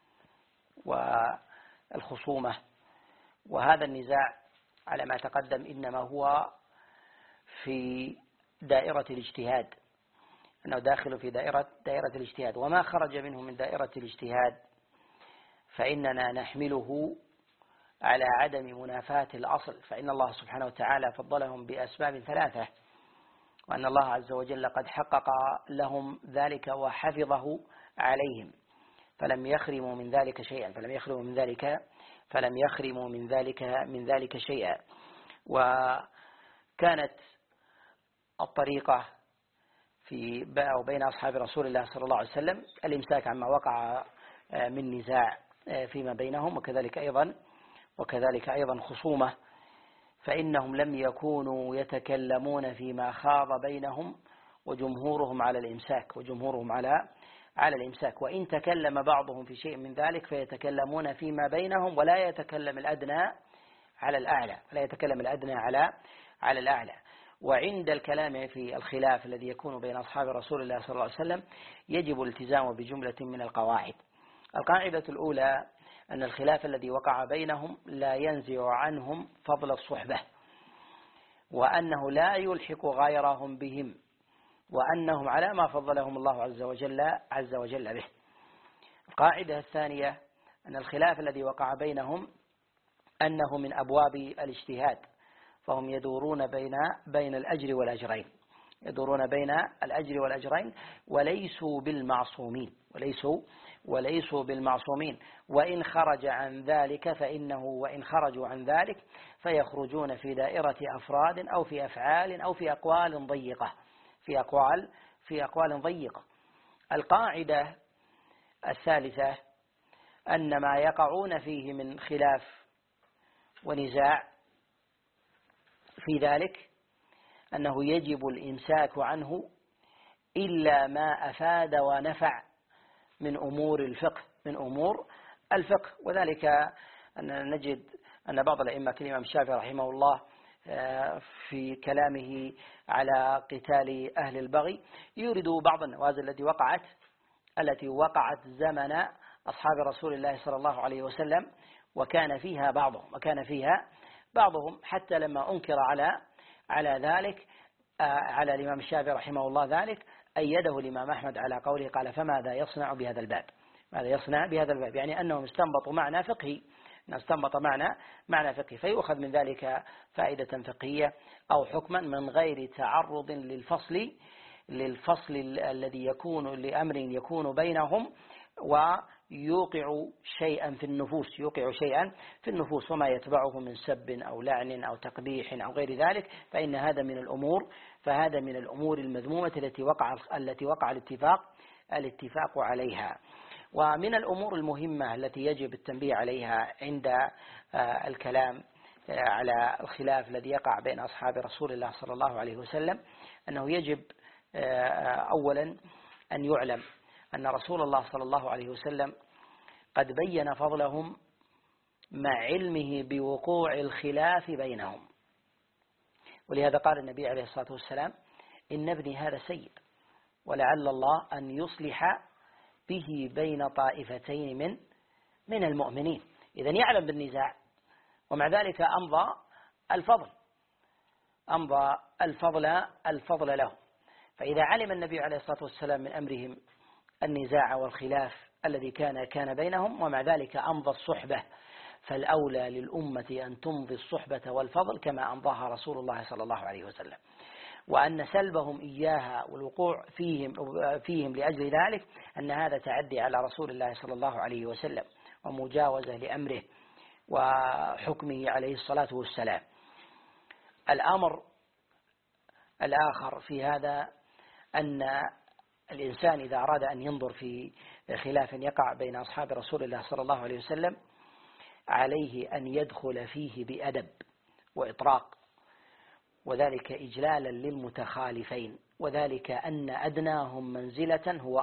والخصومة، وهذا النزاع على ما تقدم إنما هو في دائرة الاجتهاد، أنه داخل في دائرة الاجتهاد، وما خرج منه من دائرة الاجتهاد فإننا نحمله على عدم منافاة الأصل، فإن الله سبحانه وتعالى فضلهم بأسباب ثلاثة، وأن الله عز وجل قد حقق لهم ذلك وحفظه عليهم، فلم يخرموا من ذلك شيئا. وكانت الطريقة بين أصحاب رسول الله صلى الله عليه وسلم الإمساك عما وقع من نزاع فيما بينهم، وكذلك أيضا خصومة، فإنهم لم يكونوا يتكلمون فيما خاض بينهم وجمهورهم على الإمساك، وإن تكلم بعضهم في شيء من ذلك فيتكلمون فيما بينهم، ولا يتكلم الأدنى على الأعلى. وعند الكلام في الخلاف الذي يكون بين أصحاب رسول الله صلى الله عليه وسلم يجب الالتزام بجملة من القواعد. القاعدة الأولى أن الخلاف الذي وقع بينهم لا ينزع عنهم فضل الصحبة، وأنه لا يلحق غيرهم بهم، وأنهم على ما فضلهم الله عز وجل به. القاعدة الثانية أن الخلاف الذي وقع بينهم أنه من أبواب الاجتهاد، فهم يدورون بين الأجر والأجرين، وليسوا بالمعصومين، وإن خرجوا عن ذلك فيخرجون في دائرة أفراد أو في أفعال أو في أقوال ضيقة. القاعدة الثالثة أن ما يقعون فيه من خلاف ونزاع في ذلك أنه يجب الإمساك عنه إلا ما أفاد ونفع من أمور الفقه. وذلك أن نجد أن بعض الأئمة كالإمام الشافعي رحمه الله في كلامه على قتال أهل البغي يورد بعض النوازل التي وقعت زمن أصحاب رسول الله صلى الله عليه وسلم، وكان فيها بعضهم حتى لما أنكر على ذلك على الإمام الشافعي رحمه الله ذلك أيده الإمام أحمد على قوله، قال: فماذا يصنع بهذا الباب؟ يعني أنهم استنبطوا معنى فقهي، فيؤخذ من ذلك فائدة فقهية أو حكما من غير تعرض للفصل للفصل الذي يكون لأمر يكون بينهم ويوقع شيئا في النفوس، وما يتبعه من سب أو لعن أو تقبيح أو غير ذلك، فهذا من الأمور المذمومة التي وقع الاتفاق عليها. ومن الأمور المهمة التي يجب التنبيه عليها عند الكلام على الخلاف الذي يقع بين أصحاب رسول الله صلى الله عليه وسلم أنه يجب أولا أن يعلم أن رسول الله صلى الله عليه وسلم قد بين فضلهم مع علمه بوقوع الخلاف بينهم، ولهذا قال النبي عليه الصلاة والسلام: إن ابني هذا سيد ولعل الله أن يصلح به بين طائفتين من المؤمنين. إذن يعلم بالنزاع، ومع ذلك أمضى الفضل له. فإذا علم النبي عليه الصلاة والسلام من أمرهم النزاع والخلاف الذي كان بينهم، ومع ذلك أمضى الصحبة، فالأولى للأمة أن تمضي الصحبة والفضل كما أمضاها رسول الله صلى الله عليه وسلم، وأن سلبهم إياها والوقوع فيهم لأجل ذلك أن هذا تعدي على رسول الله صلى الله عليه وسلم ومجاوزة لأمره وحكمه عليه الصلاة والسلام. الأمر الآخر في هذا أن الإنسان إذا أراد أن ينظر في خلاف يقع بين أصحاب رسول الله صلى الله عليه وسلم عليه أن يدخل فيه بأدب وإطراق، وذلك إجلالا للمتخالفين، وذلك أن أدناهم منزلة هو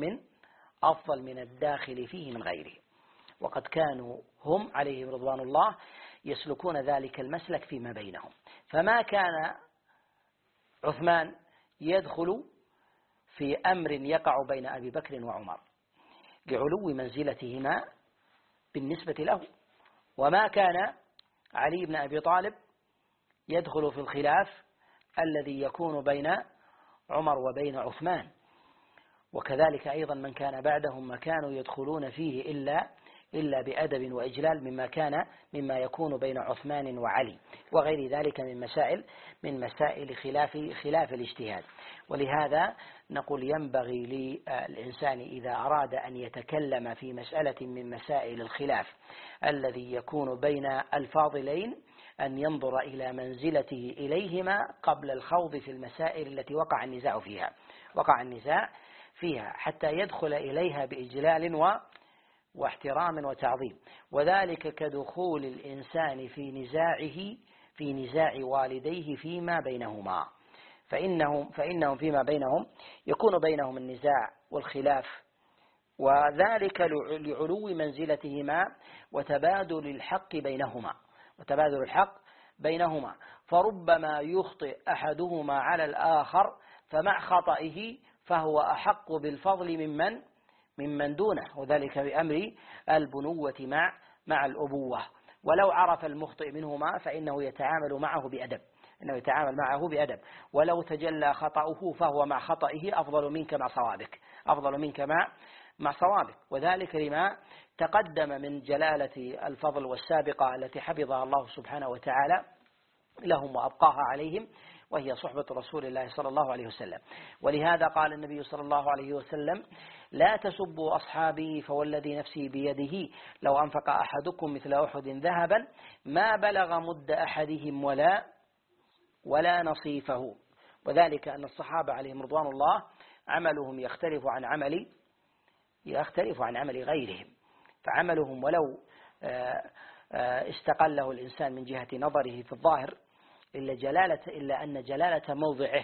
أفضل من الداخل فيه من غيره، وقد كانوا هم عليهم رضوان الله يسلكون ذلك المسلك فيما بينهم. فما كان عثمان يدخل في أمر يقع بين أبي بكر وعمر لعلو منزلتهما بالنسبة له، وما كان علي بن أبي طالب يدخل في الخلاف الذي يكون بين عمر وبين عثمان، وكذلك أيضا من كان بعدهم ما كانوا يدخلون فيه إلا بأدب وإجلال مما يكون بين عثمان وعلي وغير ذلك من مسائل خلاف الاجتهاد. ولهذا نقول ينبغي للإنسان إذا أراد أن يتكلم في مسألة من مسائل الخلاف الذي يكون بين الفاضلين أن ينظر إلى منزلته إليهما قبل الخوض في المسائل التي وقع النزاع فيها حتى يدخل إليها بإجلال واحترام وتعظيم، وذلك كدخول الإنسان في نزاع والديه فيما بينهما، فإنهم فيما بينهم يكون بينهم النزاع والخلاف، وذلك لعلو منزلتهما وتبادل الحق بينهما، فربما يخطئ أحدهما على الآخر فمع خطئه فهو أحق بالفضل ممن دونه، وذلك بأمر البنوة مع الأبوة. ولو عرف المخطئ منهما فإنه يتعامل معه بأدب، ولو تجلى خطأه فهو مع خطئه أفضل منك مع صوابك، وذلك لما تقدم من جلالة الفضل والسابقة التي حفظها الله سبحانه وتعالى لهم وأبقاها عليهم، وهي صحبة رسول الله صلى الله عليه وسلم. ولهذا قال النبي صلى الله عليه وسلم: لا تسبوا أصحابي فوالذي نفسي بيده لو أنفق أحدكم مثل أحد ذهبا ما بلغ مد أحدهم ولا نصيفه. وذلك أن الصحابة عليهم رضوان الله عملهم يختلف عن عمل غيرهم، فعملهم ولو استقله الإنسان من جهة نظره في الظاهر إلا أن جلالة موضعه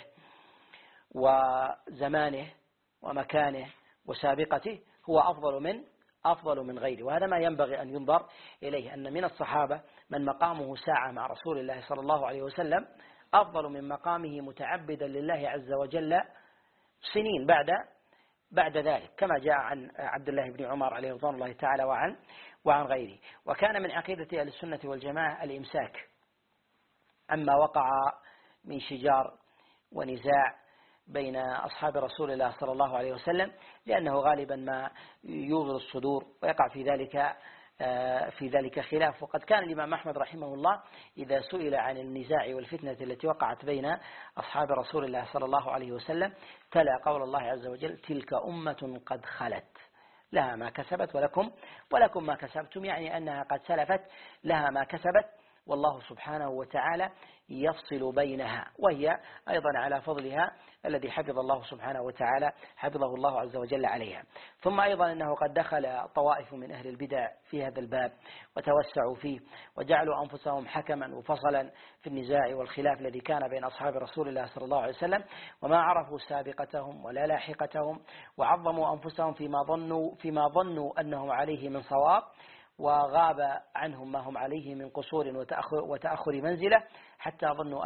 وزمانه ومكانه وسابقته هو أفضل من غيره. وهذا ما ينبغي أن ينظر إليه، أن من الصحابة من مقامه ساعة مع رسول الله صلى الله عليه وسلم أفضل من مقامه متعبدا لله عز وجل سنين بعد ذلك، كما جاء عن عبد الله بن عمر عليه رضوان الله تعالى وعن غيره. وكان من عقيدة أهل السنة والجماعة الإمساك عما وقع من شجار ونزاع بين أصحاب رسول الله صلى الله عليه وسلم، لأنه غالبا ما يوغل الصدور ويقع في ذلك في ذلك خلاف. وقد كان الإمام أحمد رحمه الله إذا سئل عن النزاع والفتنة التي وقعت بين أصحاب رسول الله صلى الله عليه وسلم تلا قول الله عز وجل: تلك أمة قد خلت لها ما كسبت ولكم ما كسبتم، يعني أنها قد سلفت لها ما كسبت، والله سبحانه وتعالى يفصل بينها، وهي أيضا على فضلها الذي حفظ الله سبحانه وتعالى حفظه الله عز وجل عليها. ثم أيضا أنه قد دخل طوائف من أهل البدع في هذا الباب وتوسعوا فيه وجعلوا أنفسهم حكما وفصلا في النزاع والخلاف الذي كان بين أصحاب رسول الله صلى الله عليه وسلم، وما عرفوا سابقتهم ولا لاحقتهم، وعظموا أنفسهم فيما ظنوا أنهم عليه من صواب، وغاب عنهم ما هم عليه من قصور وتأخر منزلة، حتى ظنوا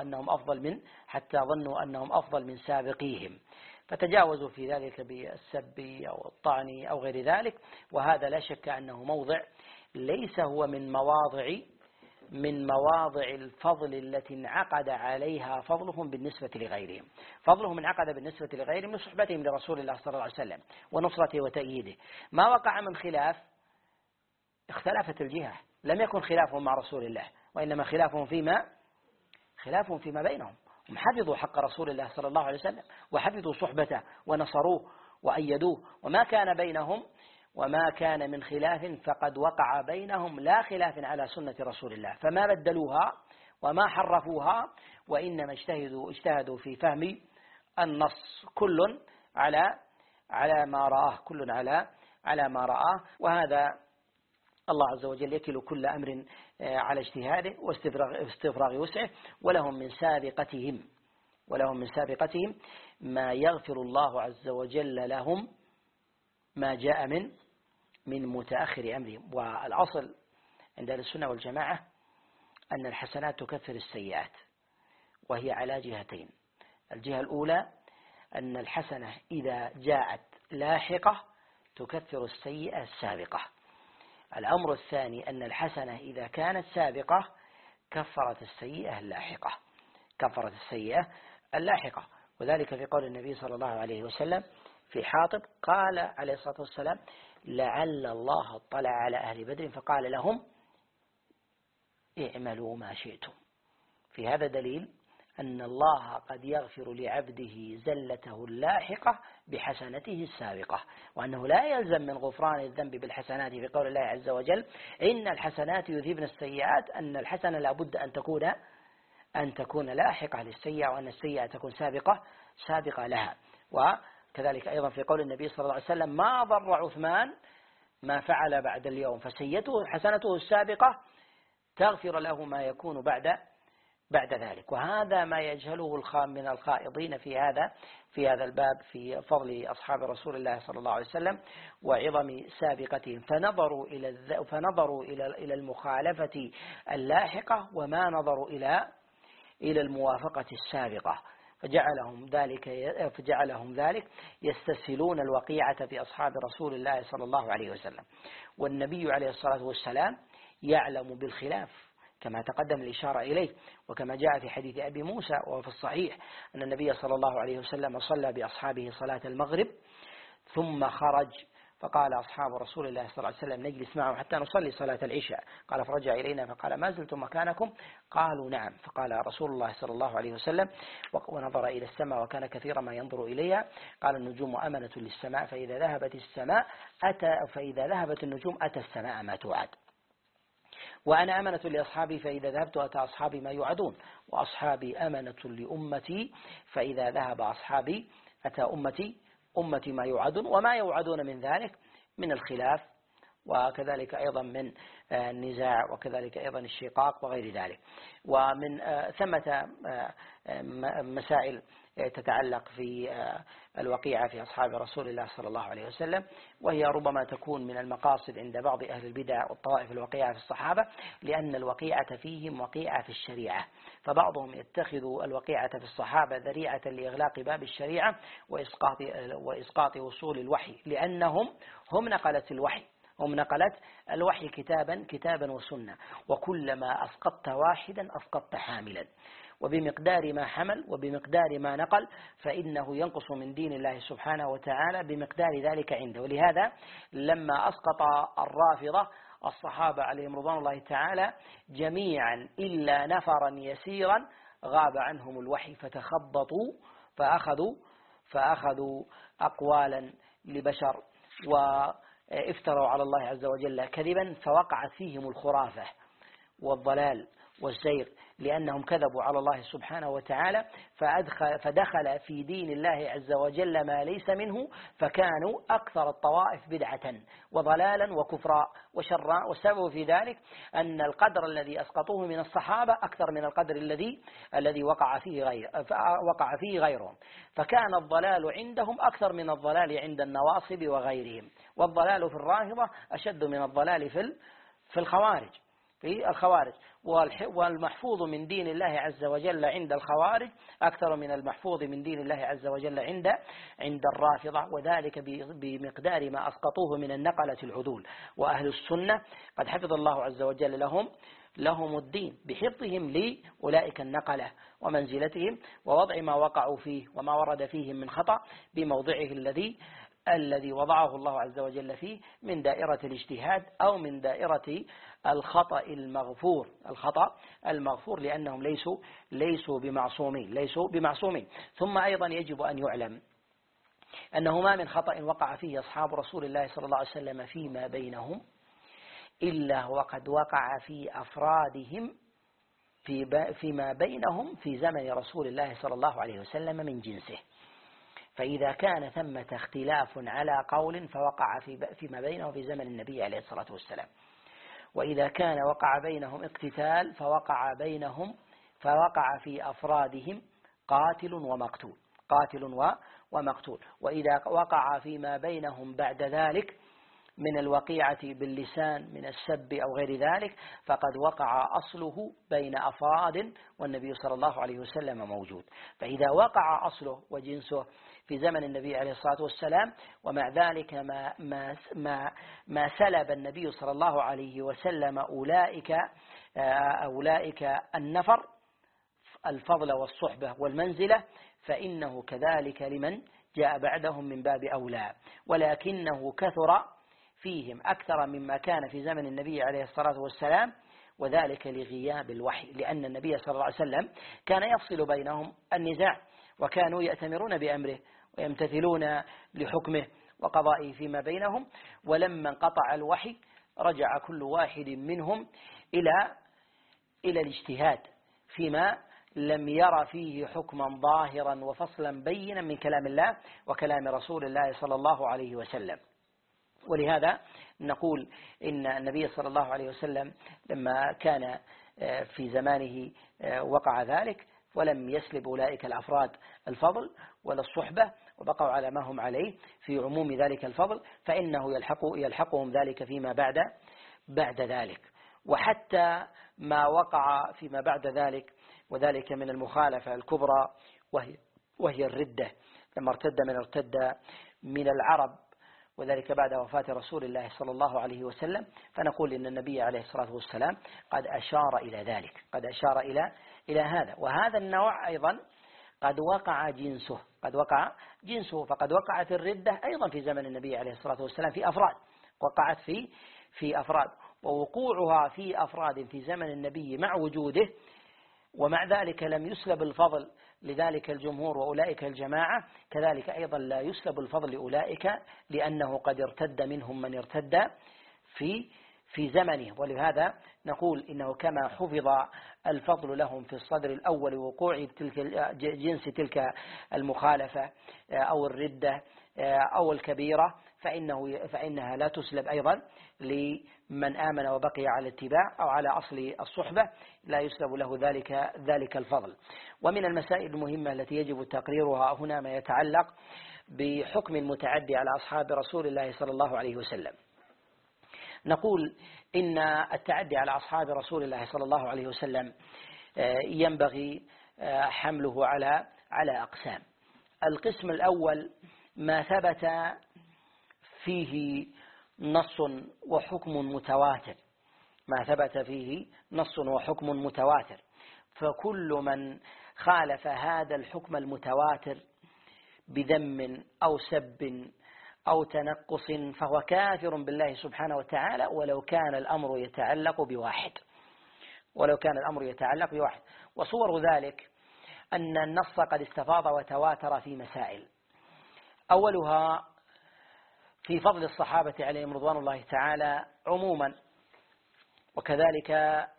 أنهم أفضل من سابقيهم، فتجاوزوا في ذلك بالسب أو الطعن أو غير ذلك. وهذا لا شك أنه موضع ليس هو من مواضع الفضل التي انعقد عليها فضلهم بالنسبة لغيرهم. فضلهم انعقد بالنسبة لغيرهم لصحبتهم لرسول الله صلى الله عليه وسلم ونصرته وتأييده. ما وقع من خلاف اختلفت الجهة، لم يكن خلافهم مع رسول الله، وإنما خلافهم فيما بينهم. هم حفظوا حق رسول الله صلى الله عليه وسلم وحفظوا صحبته ونصروه وأيدوه، وما كان من خلاف فقد وقع بينهم لا خلاف على سنة رسول الله، فما بدلوها وما حرفوها، وإنما اجتهدوا في فهم النص، كل على ما رآه، وهذا الله عز وجل يكل كل أمر على اجتهاده واستفراغ وسعه، ولهم من سابقتهم ما يغفر الله عز وجل لهم ما جاء من متأخر أمرهم. والأصل عند أهل السنة والجماعة أن الحسنات تكفر السيئات، وهي على جهتين: الجهة الأولى أن الحسنة إذا جاءت لاحقة تكفر السيئة السابقة. الأمر الثاني أن الحسنة إذا كانت سابقة كفرت السيئة اللاحقة، وذلك في قول النبي صلى الله عليه وسلم في حاطب، قال عليه الصلاة والسلام: لعل الله اطلع على أهل بدر فقال لهم اعملوا ما شئتم. في هذا دليل أن الله قد يغفر لعبده زلته اللاحقة بحسنته السابقة، وأنه لا يلزم من غفران الذنب بالحسنات في قول الله عز وجل: إن الحسنات يذهبن السيئات، أن الحسنة لابد أن تكون لاحقة للسيئة، وأن السيئة تكون سابقة لها. وكذلك أيضا في قول النبي صلى الله عليه وسلم: ما ضر عثمان ما فعل بعد اليوم، حسنته السابقة تغفر له ما يكون بعد ذلك. وهذا ما يجهله من الخائضين في هذا الباب في فضل أصحاب رسول الله صلى الله عليه وسلم وعظم سابقتهم، فنظروا إلى المخالفة اللاحقة وما نظروا إلى الموافقة السابقة، فجعلهم ذلك يستسهلون الوقيعة في أصحاب رسول الله صلى الله عليه وسلم. والنبي عليه الصلاة والسلام يعلم بالخلاف كما تقدم الإشارة إليه، وكما جاء في حديث أبي موسى وفي الصحيح أن النبي صلى الله عليه وسلم صلى بأصحابه صلاة المغرب ثم خرج، فقال أصحاب رسول الله صلى الله عليه وسلم: نجلس معه حتى نصلي صلاة العشاء. قال: فرجع إلينا فقال: ما زلتم مكانكم؟ قالوا: نعم. فقال رسول الله صلى الله عليه وسلم ونظر إلى السماء وكان كثيرا ما ينظر إليها، قال: النجوم أمنة للسماء، فإذا ذهبت النجوم أتى السماء ما توعد، وأنا أمنة لأصحابي، فإذا ذهبت أتى أصحابي ما يوعدون، وأصحابي أمنة لأمتي، فإذا ذهب أصحابي أتى أمتي ما يوعدون، وما يوعدون من ذلك من الخلاف، وكذلك أيضا من النزاع، وكذلك أيضا الشقاق وغير ذلك. ومن ثمة مسائل تتعلق في الوقيعة في أصحاب رسول الله صلى الله عليه وسلم، وهي ربما تكون من المقاصد عند بعض أهل البدع والطوائف الوقيعة في الصحابة، لأن الوقيعة فيهم وقيعة في الشريعة، فبعضهم يتخذ الوقيعة في الصحابة ذريعة لإغلاق باب الشريعة وإسقاط وصول الوحي، لأنهم هم نقلت الوحي كتابا وسنة، وكلما أسقطت واحدا أسقطت حاملا، وبمقدار ما حمل وبمقدار ما نقل فإنه ينقص من دين الله سبحانه وتعالى بمقدار ذلك عنده. ولهذا لما أسقط الرافضة الصحابة عليهم رضوان الله تعالى جميعا إلا نفرا يسيرا غاب عنهم الوحي فتخبطوا فأخذوا أقوالا لبشر وافتروا على الله عز وجل كذبا، فوقعت فيهم الخرافة والضلال والزيغ لأنهم كذبوا على الله سبحانه وتعالى، فدخل في دين الله عز وجل ما ليس منه، فكانوا أكثر الطوائف بدعة وضلالا وكفرا وشرا. والسبب في ذلك أن القدر الذي أسقطوه من الصحابة أكثر من القدر الذي وقع فيه غيرهم، فكان الضلال عندهم أكثر من الضلال عند النواصب وغيرهم، والضلال في الرافضة أشد من الضلال في الخوارج، والمحفوظ من دين الله عز وجل عند الخوارج أكثر من المحفوظ من دين الله عز وجل عند الرافضة، وذلك بمقدار ما أسقطوه من النقلة العدول. وأهل السنة قد حفظ الله عز وجل لهم الدين بحفظهم لأولئك النقلة ومنزلتهم ووضع ما وقعوا فيه وما ورد فيهم من خطأ بموضعه الذي وضعه الله عز وجل فيه من دائرة الاجتهاد أو من دائرة الخطأ المغفور لأنهم ليسوا بمعصومين. ثم أيضا يجب أن يعلم أنه ما من خطأ وقع فيه أصحاب رسول الله صلى الله عليه وسلم فيما بينهم إلا وقد وقع في أفرادهم فيما بينهم في زمن رسول الله صلى الله عليه وسلم من جنسه. فإذا كان ثمة اختلاف على قول فوقع فيما بينهم في زمن النبي عليه الصلاة والسلام، وإذا كان وقع بينهم اقتتال فوقع في أفرادهم قاتل ومقتول، وإذا وقع فيما بينهم بعد ذلك من الوقيعة باللسان من السب أو غير ذلك فقد وقع أصله بين أفراد والنبي صلى الله عليه وسلم موجود. فإذا وقع أصله وجنسه في زمن النبي عليه الصلاة والسلام ومع ذلك ما سلب النبي صلى الله عليه وسلم أولئك النفر الفضل والصحبة والمنزلة، فإنه كذلك لمن جاء بعدهم من باب أولى، ولكنه كثر فيهم أكثر مما كان في زمن النبي عليه الصلاة والسلام، وذلك لغياب الوحي، لأن النبي صلى الله عليه وسلم كان يفصل بينهم النزاع وكانوا يأتمرون بأمره ويمتثلون لحكمه وقضائه فيما بينهم، ولما انقطع الوحي رجع كل واحد منهم إلى الاجتهاد فيما لم ير فيه حكما ظاهرا وفصلا بينا من كلام الله وكلام رسول الله صلى الله عليه وسلم. ولهذا نقول إن النبي صلى الله عليه وسلم لما كان في زمانه وقع ذلك ولم يسلب أولئك الأفراد الفضل ولا الصحبة وبقوا على ما هم عليه في عموم ذلك الفضل، فإنه يلحقهم ذلك فيما بعد ذلك. وحتى ما وقع فيما بعد ذلك وذلك من المخالفة الكبرى وهي الردة، لما ارتد من العرب وذلك بعد وفاة رسول الله صلى الله عليه وسلم، فنقول إن النبي عليه الصلاة والسلام قد أشار إلى ذلك، قد أشار إلى هذا. وهذا النوع أيضا قد وقع جنسه فقد وقعت الردة أيضا في زمن النبي عليه الصلاة والسلام في أفراد، وقعت في أفراد، ووقوعها في أفراد في زمن النبي مع وجوده ومع ذلك لم يسلب الفضل لذلك الجمهور وأولئك الجماعة، كذلك أيضا لا يسلب الفضل لأولئك لأنه قد ارتد منهم من ارتد في زمنه. ولهذا نقول إنه كما حفظ الفضل لهم في الصدر الأول وقوع جنس تلك المخالفة أو الردة أو الكبيرة، فإنها لا تسلب أيضا لمن آمن وبقي على الاتباع أو على أصل الصحبة، لا يسلب له ذلك الفضل. ومن المسائل المهمة التي يجب تقريرها هنا ما يتعلق بحكم المتعدي على أصحاب رسول الله صلى الله عليه وسلم. نقول إن التعدي على أصحاب رسول الله صلى الله عليه وسلم ينبغي حمله على أقسام. القسم الأول ما ثبت فيه نص وحكم متواتر، فكل من خالف هذا الحكم المتواتر بذم أو سب أو تنقص فهو كافر بالله سبحانه وتعالى ولو كان الأمر يتعلق بواحد. وصور ذلك أن النص قد استفاض وتواتر في مسائل، أولها في فضل الصحابة عليهم رضوان الله تعالى عموما، وكذلك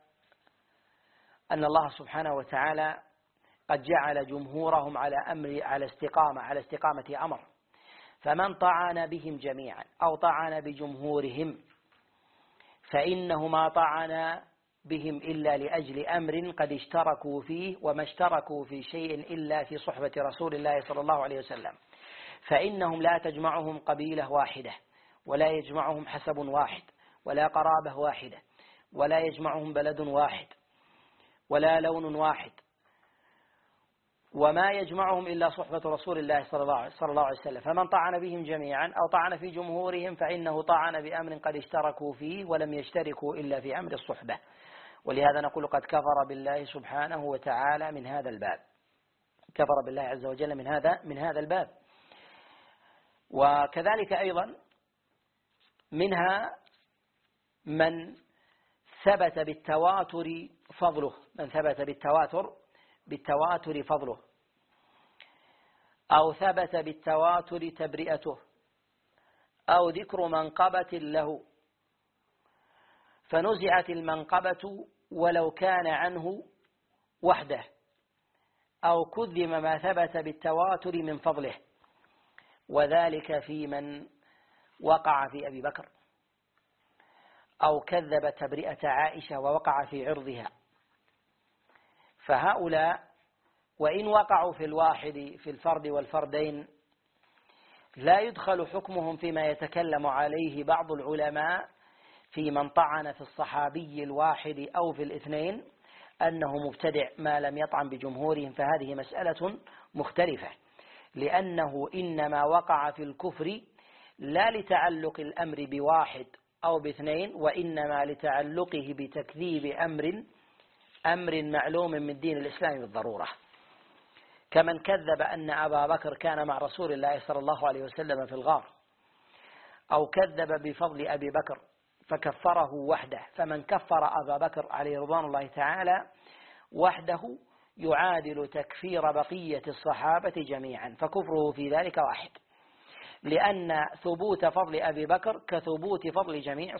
أن الله سبحانه وتعالى قد جعل جمهورهم على استقامة أمر، فمن طعن بهم جميعا أو طعن بجمهورهم فإنه ما طعن بهم إلا لأجل أمر قد اشتركوا فيه، وما اشتركوا في شيء إلا في صحبة رسول الله صلى الله عليه وسلم، فإنهم لا تجمعهم قبيلة واحدة، ولا يجمعهم حسب واحد، ولا قرابة واحدة، ولا يجمعهم بلد واحد، ولا لون واحد، وما يجمعهم إلا صحبة رسول الله صلى الله عليه وسلم. فمن طعن بهم جميعا أو طعن في جمهورهم فإنه طعن بأمر قد اشتركوا فيه ولم يشتركوا إلا في أمر الصحبة. ولهذا نقول قد كفر بالله سبحانه وتعالى من هذا الباب، كفر بالله عز وجل من هذا الباب. وكذلك أيضا منها من ثبت بالتواتر فضله، أو ثبت بالتواتر تبرئته، أو ذكر منقبة له فنزعت المنقبة ولو كان عنه وحده، أو كذب ما ثبت بالتواتر من فضله، وذلك في من وقع في أبي بكر، أو كذب تبرئة عائشة ووقع في عرضها. فهؤلاء وإن وقعوا في الواحد في الفرد والفردين لا يدخل حكمهم فيما يتكلم عليه بعض العلماء في من طعن في الصحابي الواحد أو في الاثنين أنه مبتدع ما لم يطعن بجمهورهم، فهذه مسألة مختلفة، لأنه إنما وقع في الكفر لا لتعلق الأمر بواحد أو باثنين، وإنما لتعلقه بتكذيب أمر معلوم من دين الإسلام بالضرورة، كمن كذب أن أبا بكر كان مع رسول الله صلى الله عليه وسلم في الغار، أو كذب بفضل أبي بكر فكفره وحده. فمن كفر أبا بكر عليه رضوان الله تعالى وحده يعادل تكفير بقية الصحابة جميعا، فكفره في ذلك واحد، لأن ثبوت فضل أبي بكر كثبوت فضل جميع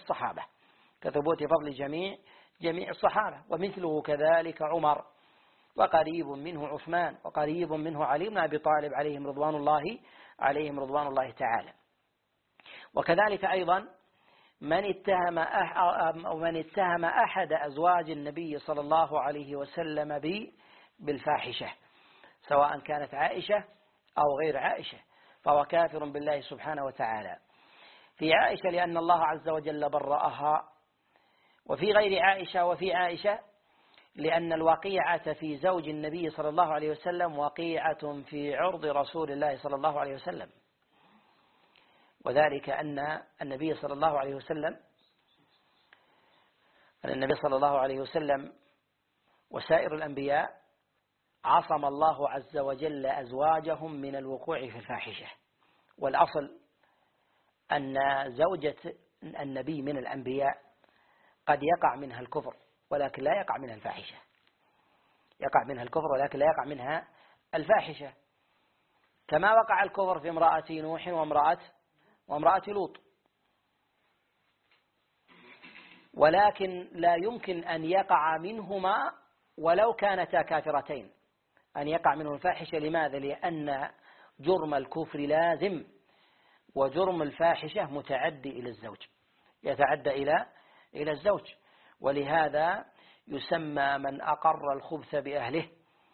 الصحابة، ومثله كذلك عمر، وقريب منه عثمان، وقريب منه علي بن أبي طالب عليهم رضوان الله تعالى. وكذلك أيضا من اتهم أحد أزواج النبي صلى الله عليه وسلم بالفاحشة، سواء كانت عائشة أو غير عائشة، فهو كافر بالله سبحانه وتعالى. في عائشة لأن الله عز وجل برأها، وفي غير عائشة وفي عائشة لأن الوقيعة في زوج النبي صلى الله عليه وسلم وقيعة في عرض رسول الله صلى الله عليه وسلم، وذلك أن النبي صلى الله عليه وسلم وسائر الأنبياء عصم الله عز وجل أزواجهم من الوقوع في الفاحشة. والأصل أن زوجة النبي من الأنبياء قد يقع منها الكفر ولكن لا يقع منها الفاحشة، كما وقع الكفر في امرأة نوح وامرأة لوط، ولكن لا يمكن أن يقع منهما ولو كانتا كافرتين، أن يقع منه الفاحشة. لماذا؟ لأن جرم الكفر لازم، وجرم الفاحشة متعدي إلى الزوج، يتعدى إلى الزوج. ولهذا يسمى من أقر الخبث بأهله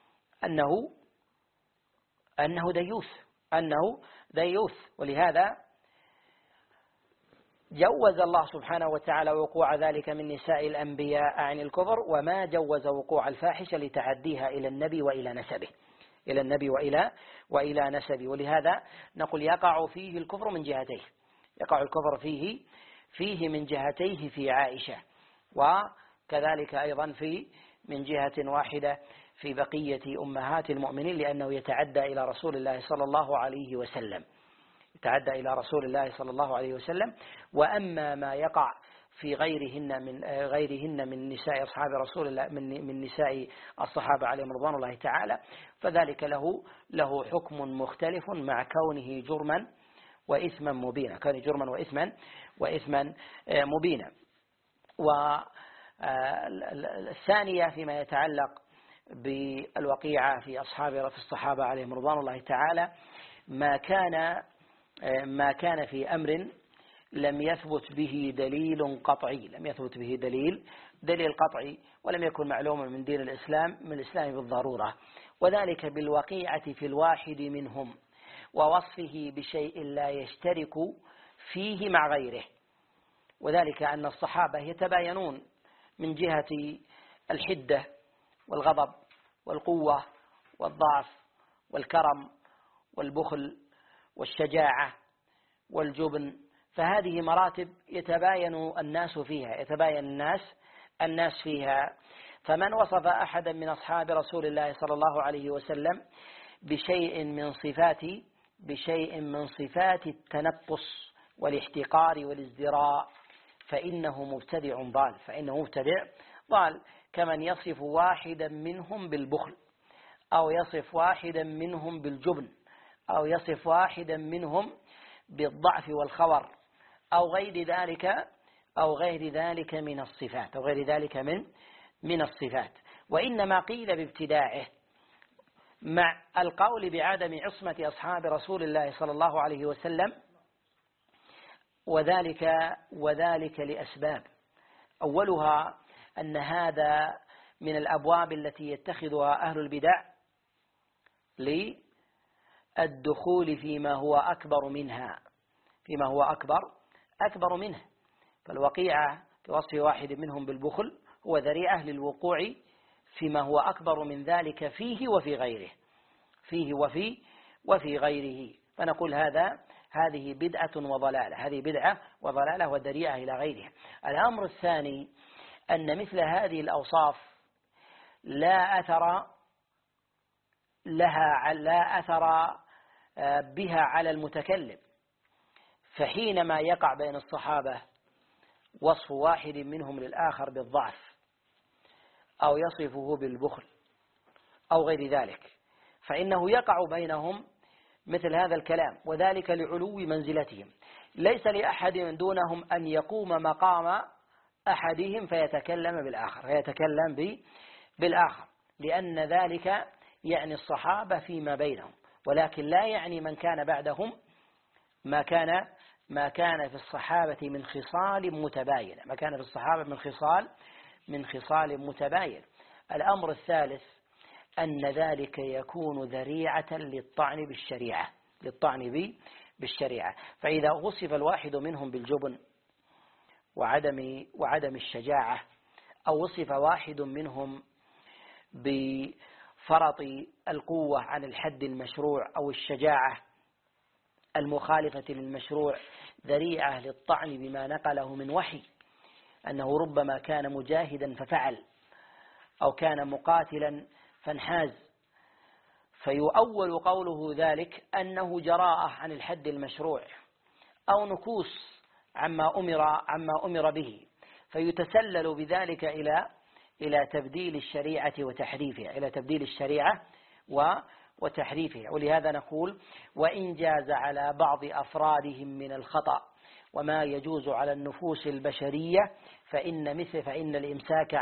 أنه ديوث. ولهذا جوز الله سبحانه وتعالى وقوع ذلك من نساء الأنبياء عن الكفر، وما جوز وقوع الفاحشة لتعديها إلى النبي وإلى نسبه. ولهذا نقول يقع فيه الكفر من جهتيه، فيه من جهتيه في عائشة، وكذلك أيضا من جهة واحدة في بقية أمهات المؤمنين، لأنه يتعدى إلى رسول الله صلى الله عليه وسلم. تعدى إلى رسول الله صلى الله عليه وسلم. وأما ما يقع في غيرهن من نساء أصحاب رسول الله من نساء الصحابة عليهم رضوان الله تعالى، فذلك له حكم مختلف مع كونه جرما وإثما مبينا، كونه جرما وإثما مبينا. والثانية فيما يتعلق بالوقيعة في الصحابة عليهم رضوان الله تعالى، ما كان في أمر لم يثبت به دليل قطعي، دليل قطعي، ولم يكن معلوما من دين الإسلام بالضرورة، وذلك بالوقيعة في الواحد منهم ووصفه بشيء لا يشترك فيه مع غيره. وذلك أن الصحابة يتباينون من جهة الحدة والغضب والقوة والضعف والكرم والبخل والشجاعة والجبن، فهذه مراتب يتباين الناس فيها. فمن وصف أحدا من أصحاب رسول الله صلى الله عليه وسلم بشيء من صفات التنقص والاحتقار والازدراء فإنه مبتدع ضال، كمن يصف واحدا منهم بالبخل، أو يصف واحدا منهم بالجبن، أو يصف واحدا منهم بالضعف والخور، أو غير ذلك من الصفات. وإنما قيل بابتداعه مع القول بعدم عصمة أصحاب رسول الله صلى الله عليه وسلم، وذلك لأسباب. أولها أن هذا من الأبواب التي يتخذها أهل البدع للدخول فيما هو أكبر منه، فالوقيعة في وصف واحد منهم بالبخل هو ذريعة للوقوع فيما هو أكبر من ذلك فيه وفي غيره. فنقول هذه بدعة وضلالة وذريعة إلى غيرها. الأمر الثاني أن مثل هذه الأوصاف لا أثر بها على المتكلم، فحينما يقع بين الصحابة وصف واحد منهم للآخر بالضعف أو يصفه بالبخل أو غير ذلك، فإنه يقع بينهم مثل هذا الكلام، وذلك لعلو منزلتهم. ليس لأحد دونهم أن يقوم مقام أحدهم فيتكلم بالآخر، لأن ذلك يعني الصحابة فيما بينهم، ولكن لا يعني من كان بعدهم ما كان في الصحابة من خصال متباين. الأمر الثالث أن ذلك يكون ذريعة للطعن بالشريعة. فإذا وصف الواحد منهم بالجبن وعدم الشجاعة، أو وصف واحد منهم بفرط القوة عن الحد المشروع أو الشجاعة المخالفة للمشروع، ذريعة للطعن بما نقله من وحي، أنه ربما كان مجاهدا ففعل، أو كان مقاتلا فانحاز، فيؤول قوله ذلك أنه جراءة عن الحد المشروع أو نكوص عما أمر به، فيتسلل بذلك إلى تبديل الشريعة وتحريفها. ولهذا نقول: وإن جاز على بعض أفرادهم من الخطأ وما يجوز على النفوس البشرية فإن الإمساك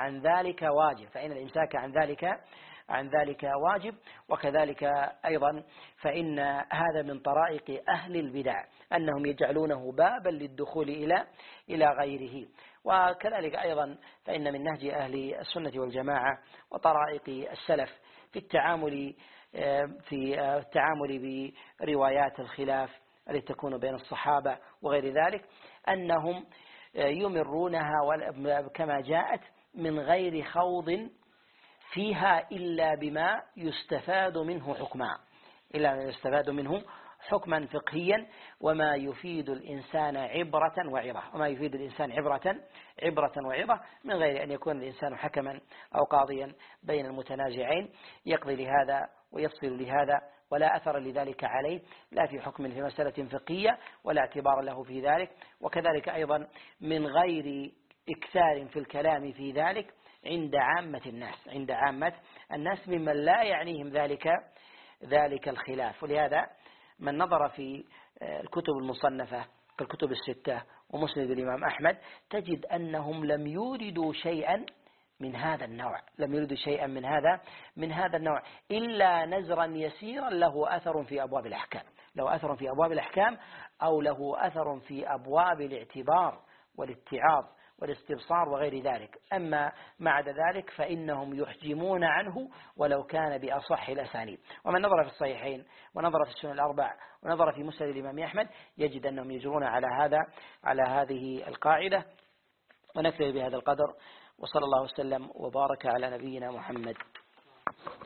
عن ذلك واجب. وكذلك أيضا فإن هذا من طرائق أهل البدع أنهم يجعلونه بابا للدخول إلى غيره. وكذلك أيضا فإن من نهج أهل السنة والجماعة وطرائق السلف في التعامل بروايات الخلاف التي تكون بين الصحابة وغير ذلك، أنهم يمرونها كما جاءت من غير خوض فيها إلا بما يستفاد منه حكما فقهيا، وما يفيد الإنسان عبرة وعظة، من غير أن يكون الإنسان حكما أو قاضيا بين المتنازعين يقضي لهذا ويفصل لهذا ولا أثر لذلك عليه لا في حكم في مسألة فقهية ولا اعتبار له في ذلك. وكذلك أيضا من غير إكثار في الكلام في ذلك عند عامة الناس ممن لا يعنيهم ذلك الخلاف. ولهذا من نظر في الكتب المصنفة كالكتب الستة ومسند الإمام أحمد تجد أنهم لم يوردوا شيئا من هذا النوع إلا نزرا يسيرا له أثر في أبواب الأحكام أو له أثر في أبواب الاعتبار والاتعاظ والاستبصار وغير ذلك. أما مع ذلك فإنهم يحجمون عنه ولو كان بأصح الأسانيد. ومن نظر في الصحيحين ونظر في السنن الأربع ونظر في مسند الإمام أحمد يجد أنهم يجرون على هذه القاعدة. ونكتفي بهذا القدر، وصلى الله وسلم وبارك على نبينا محمد.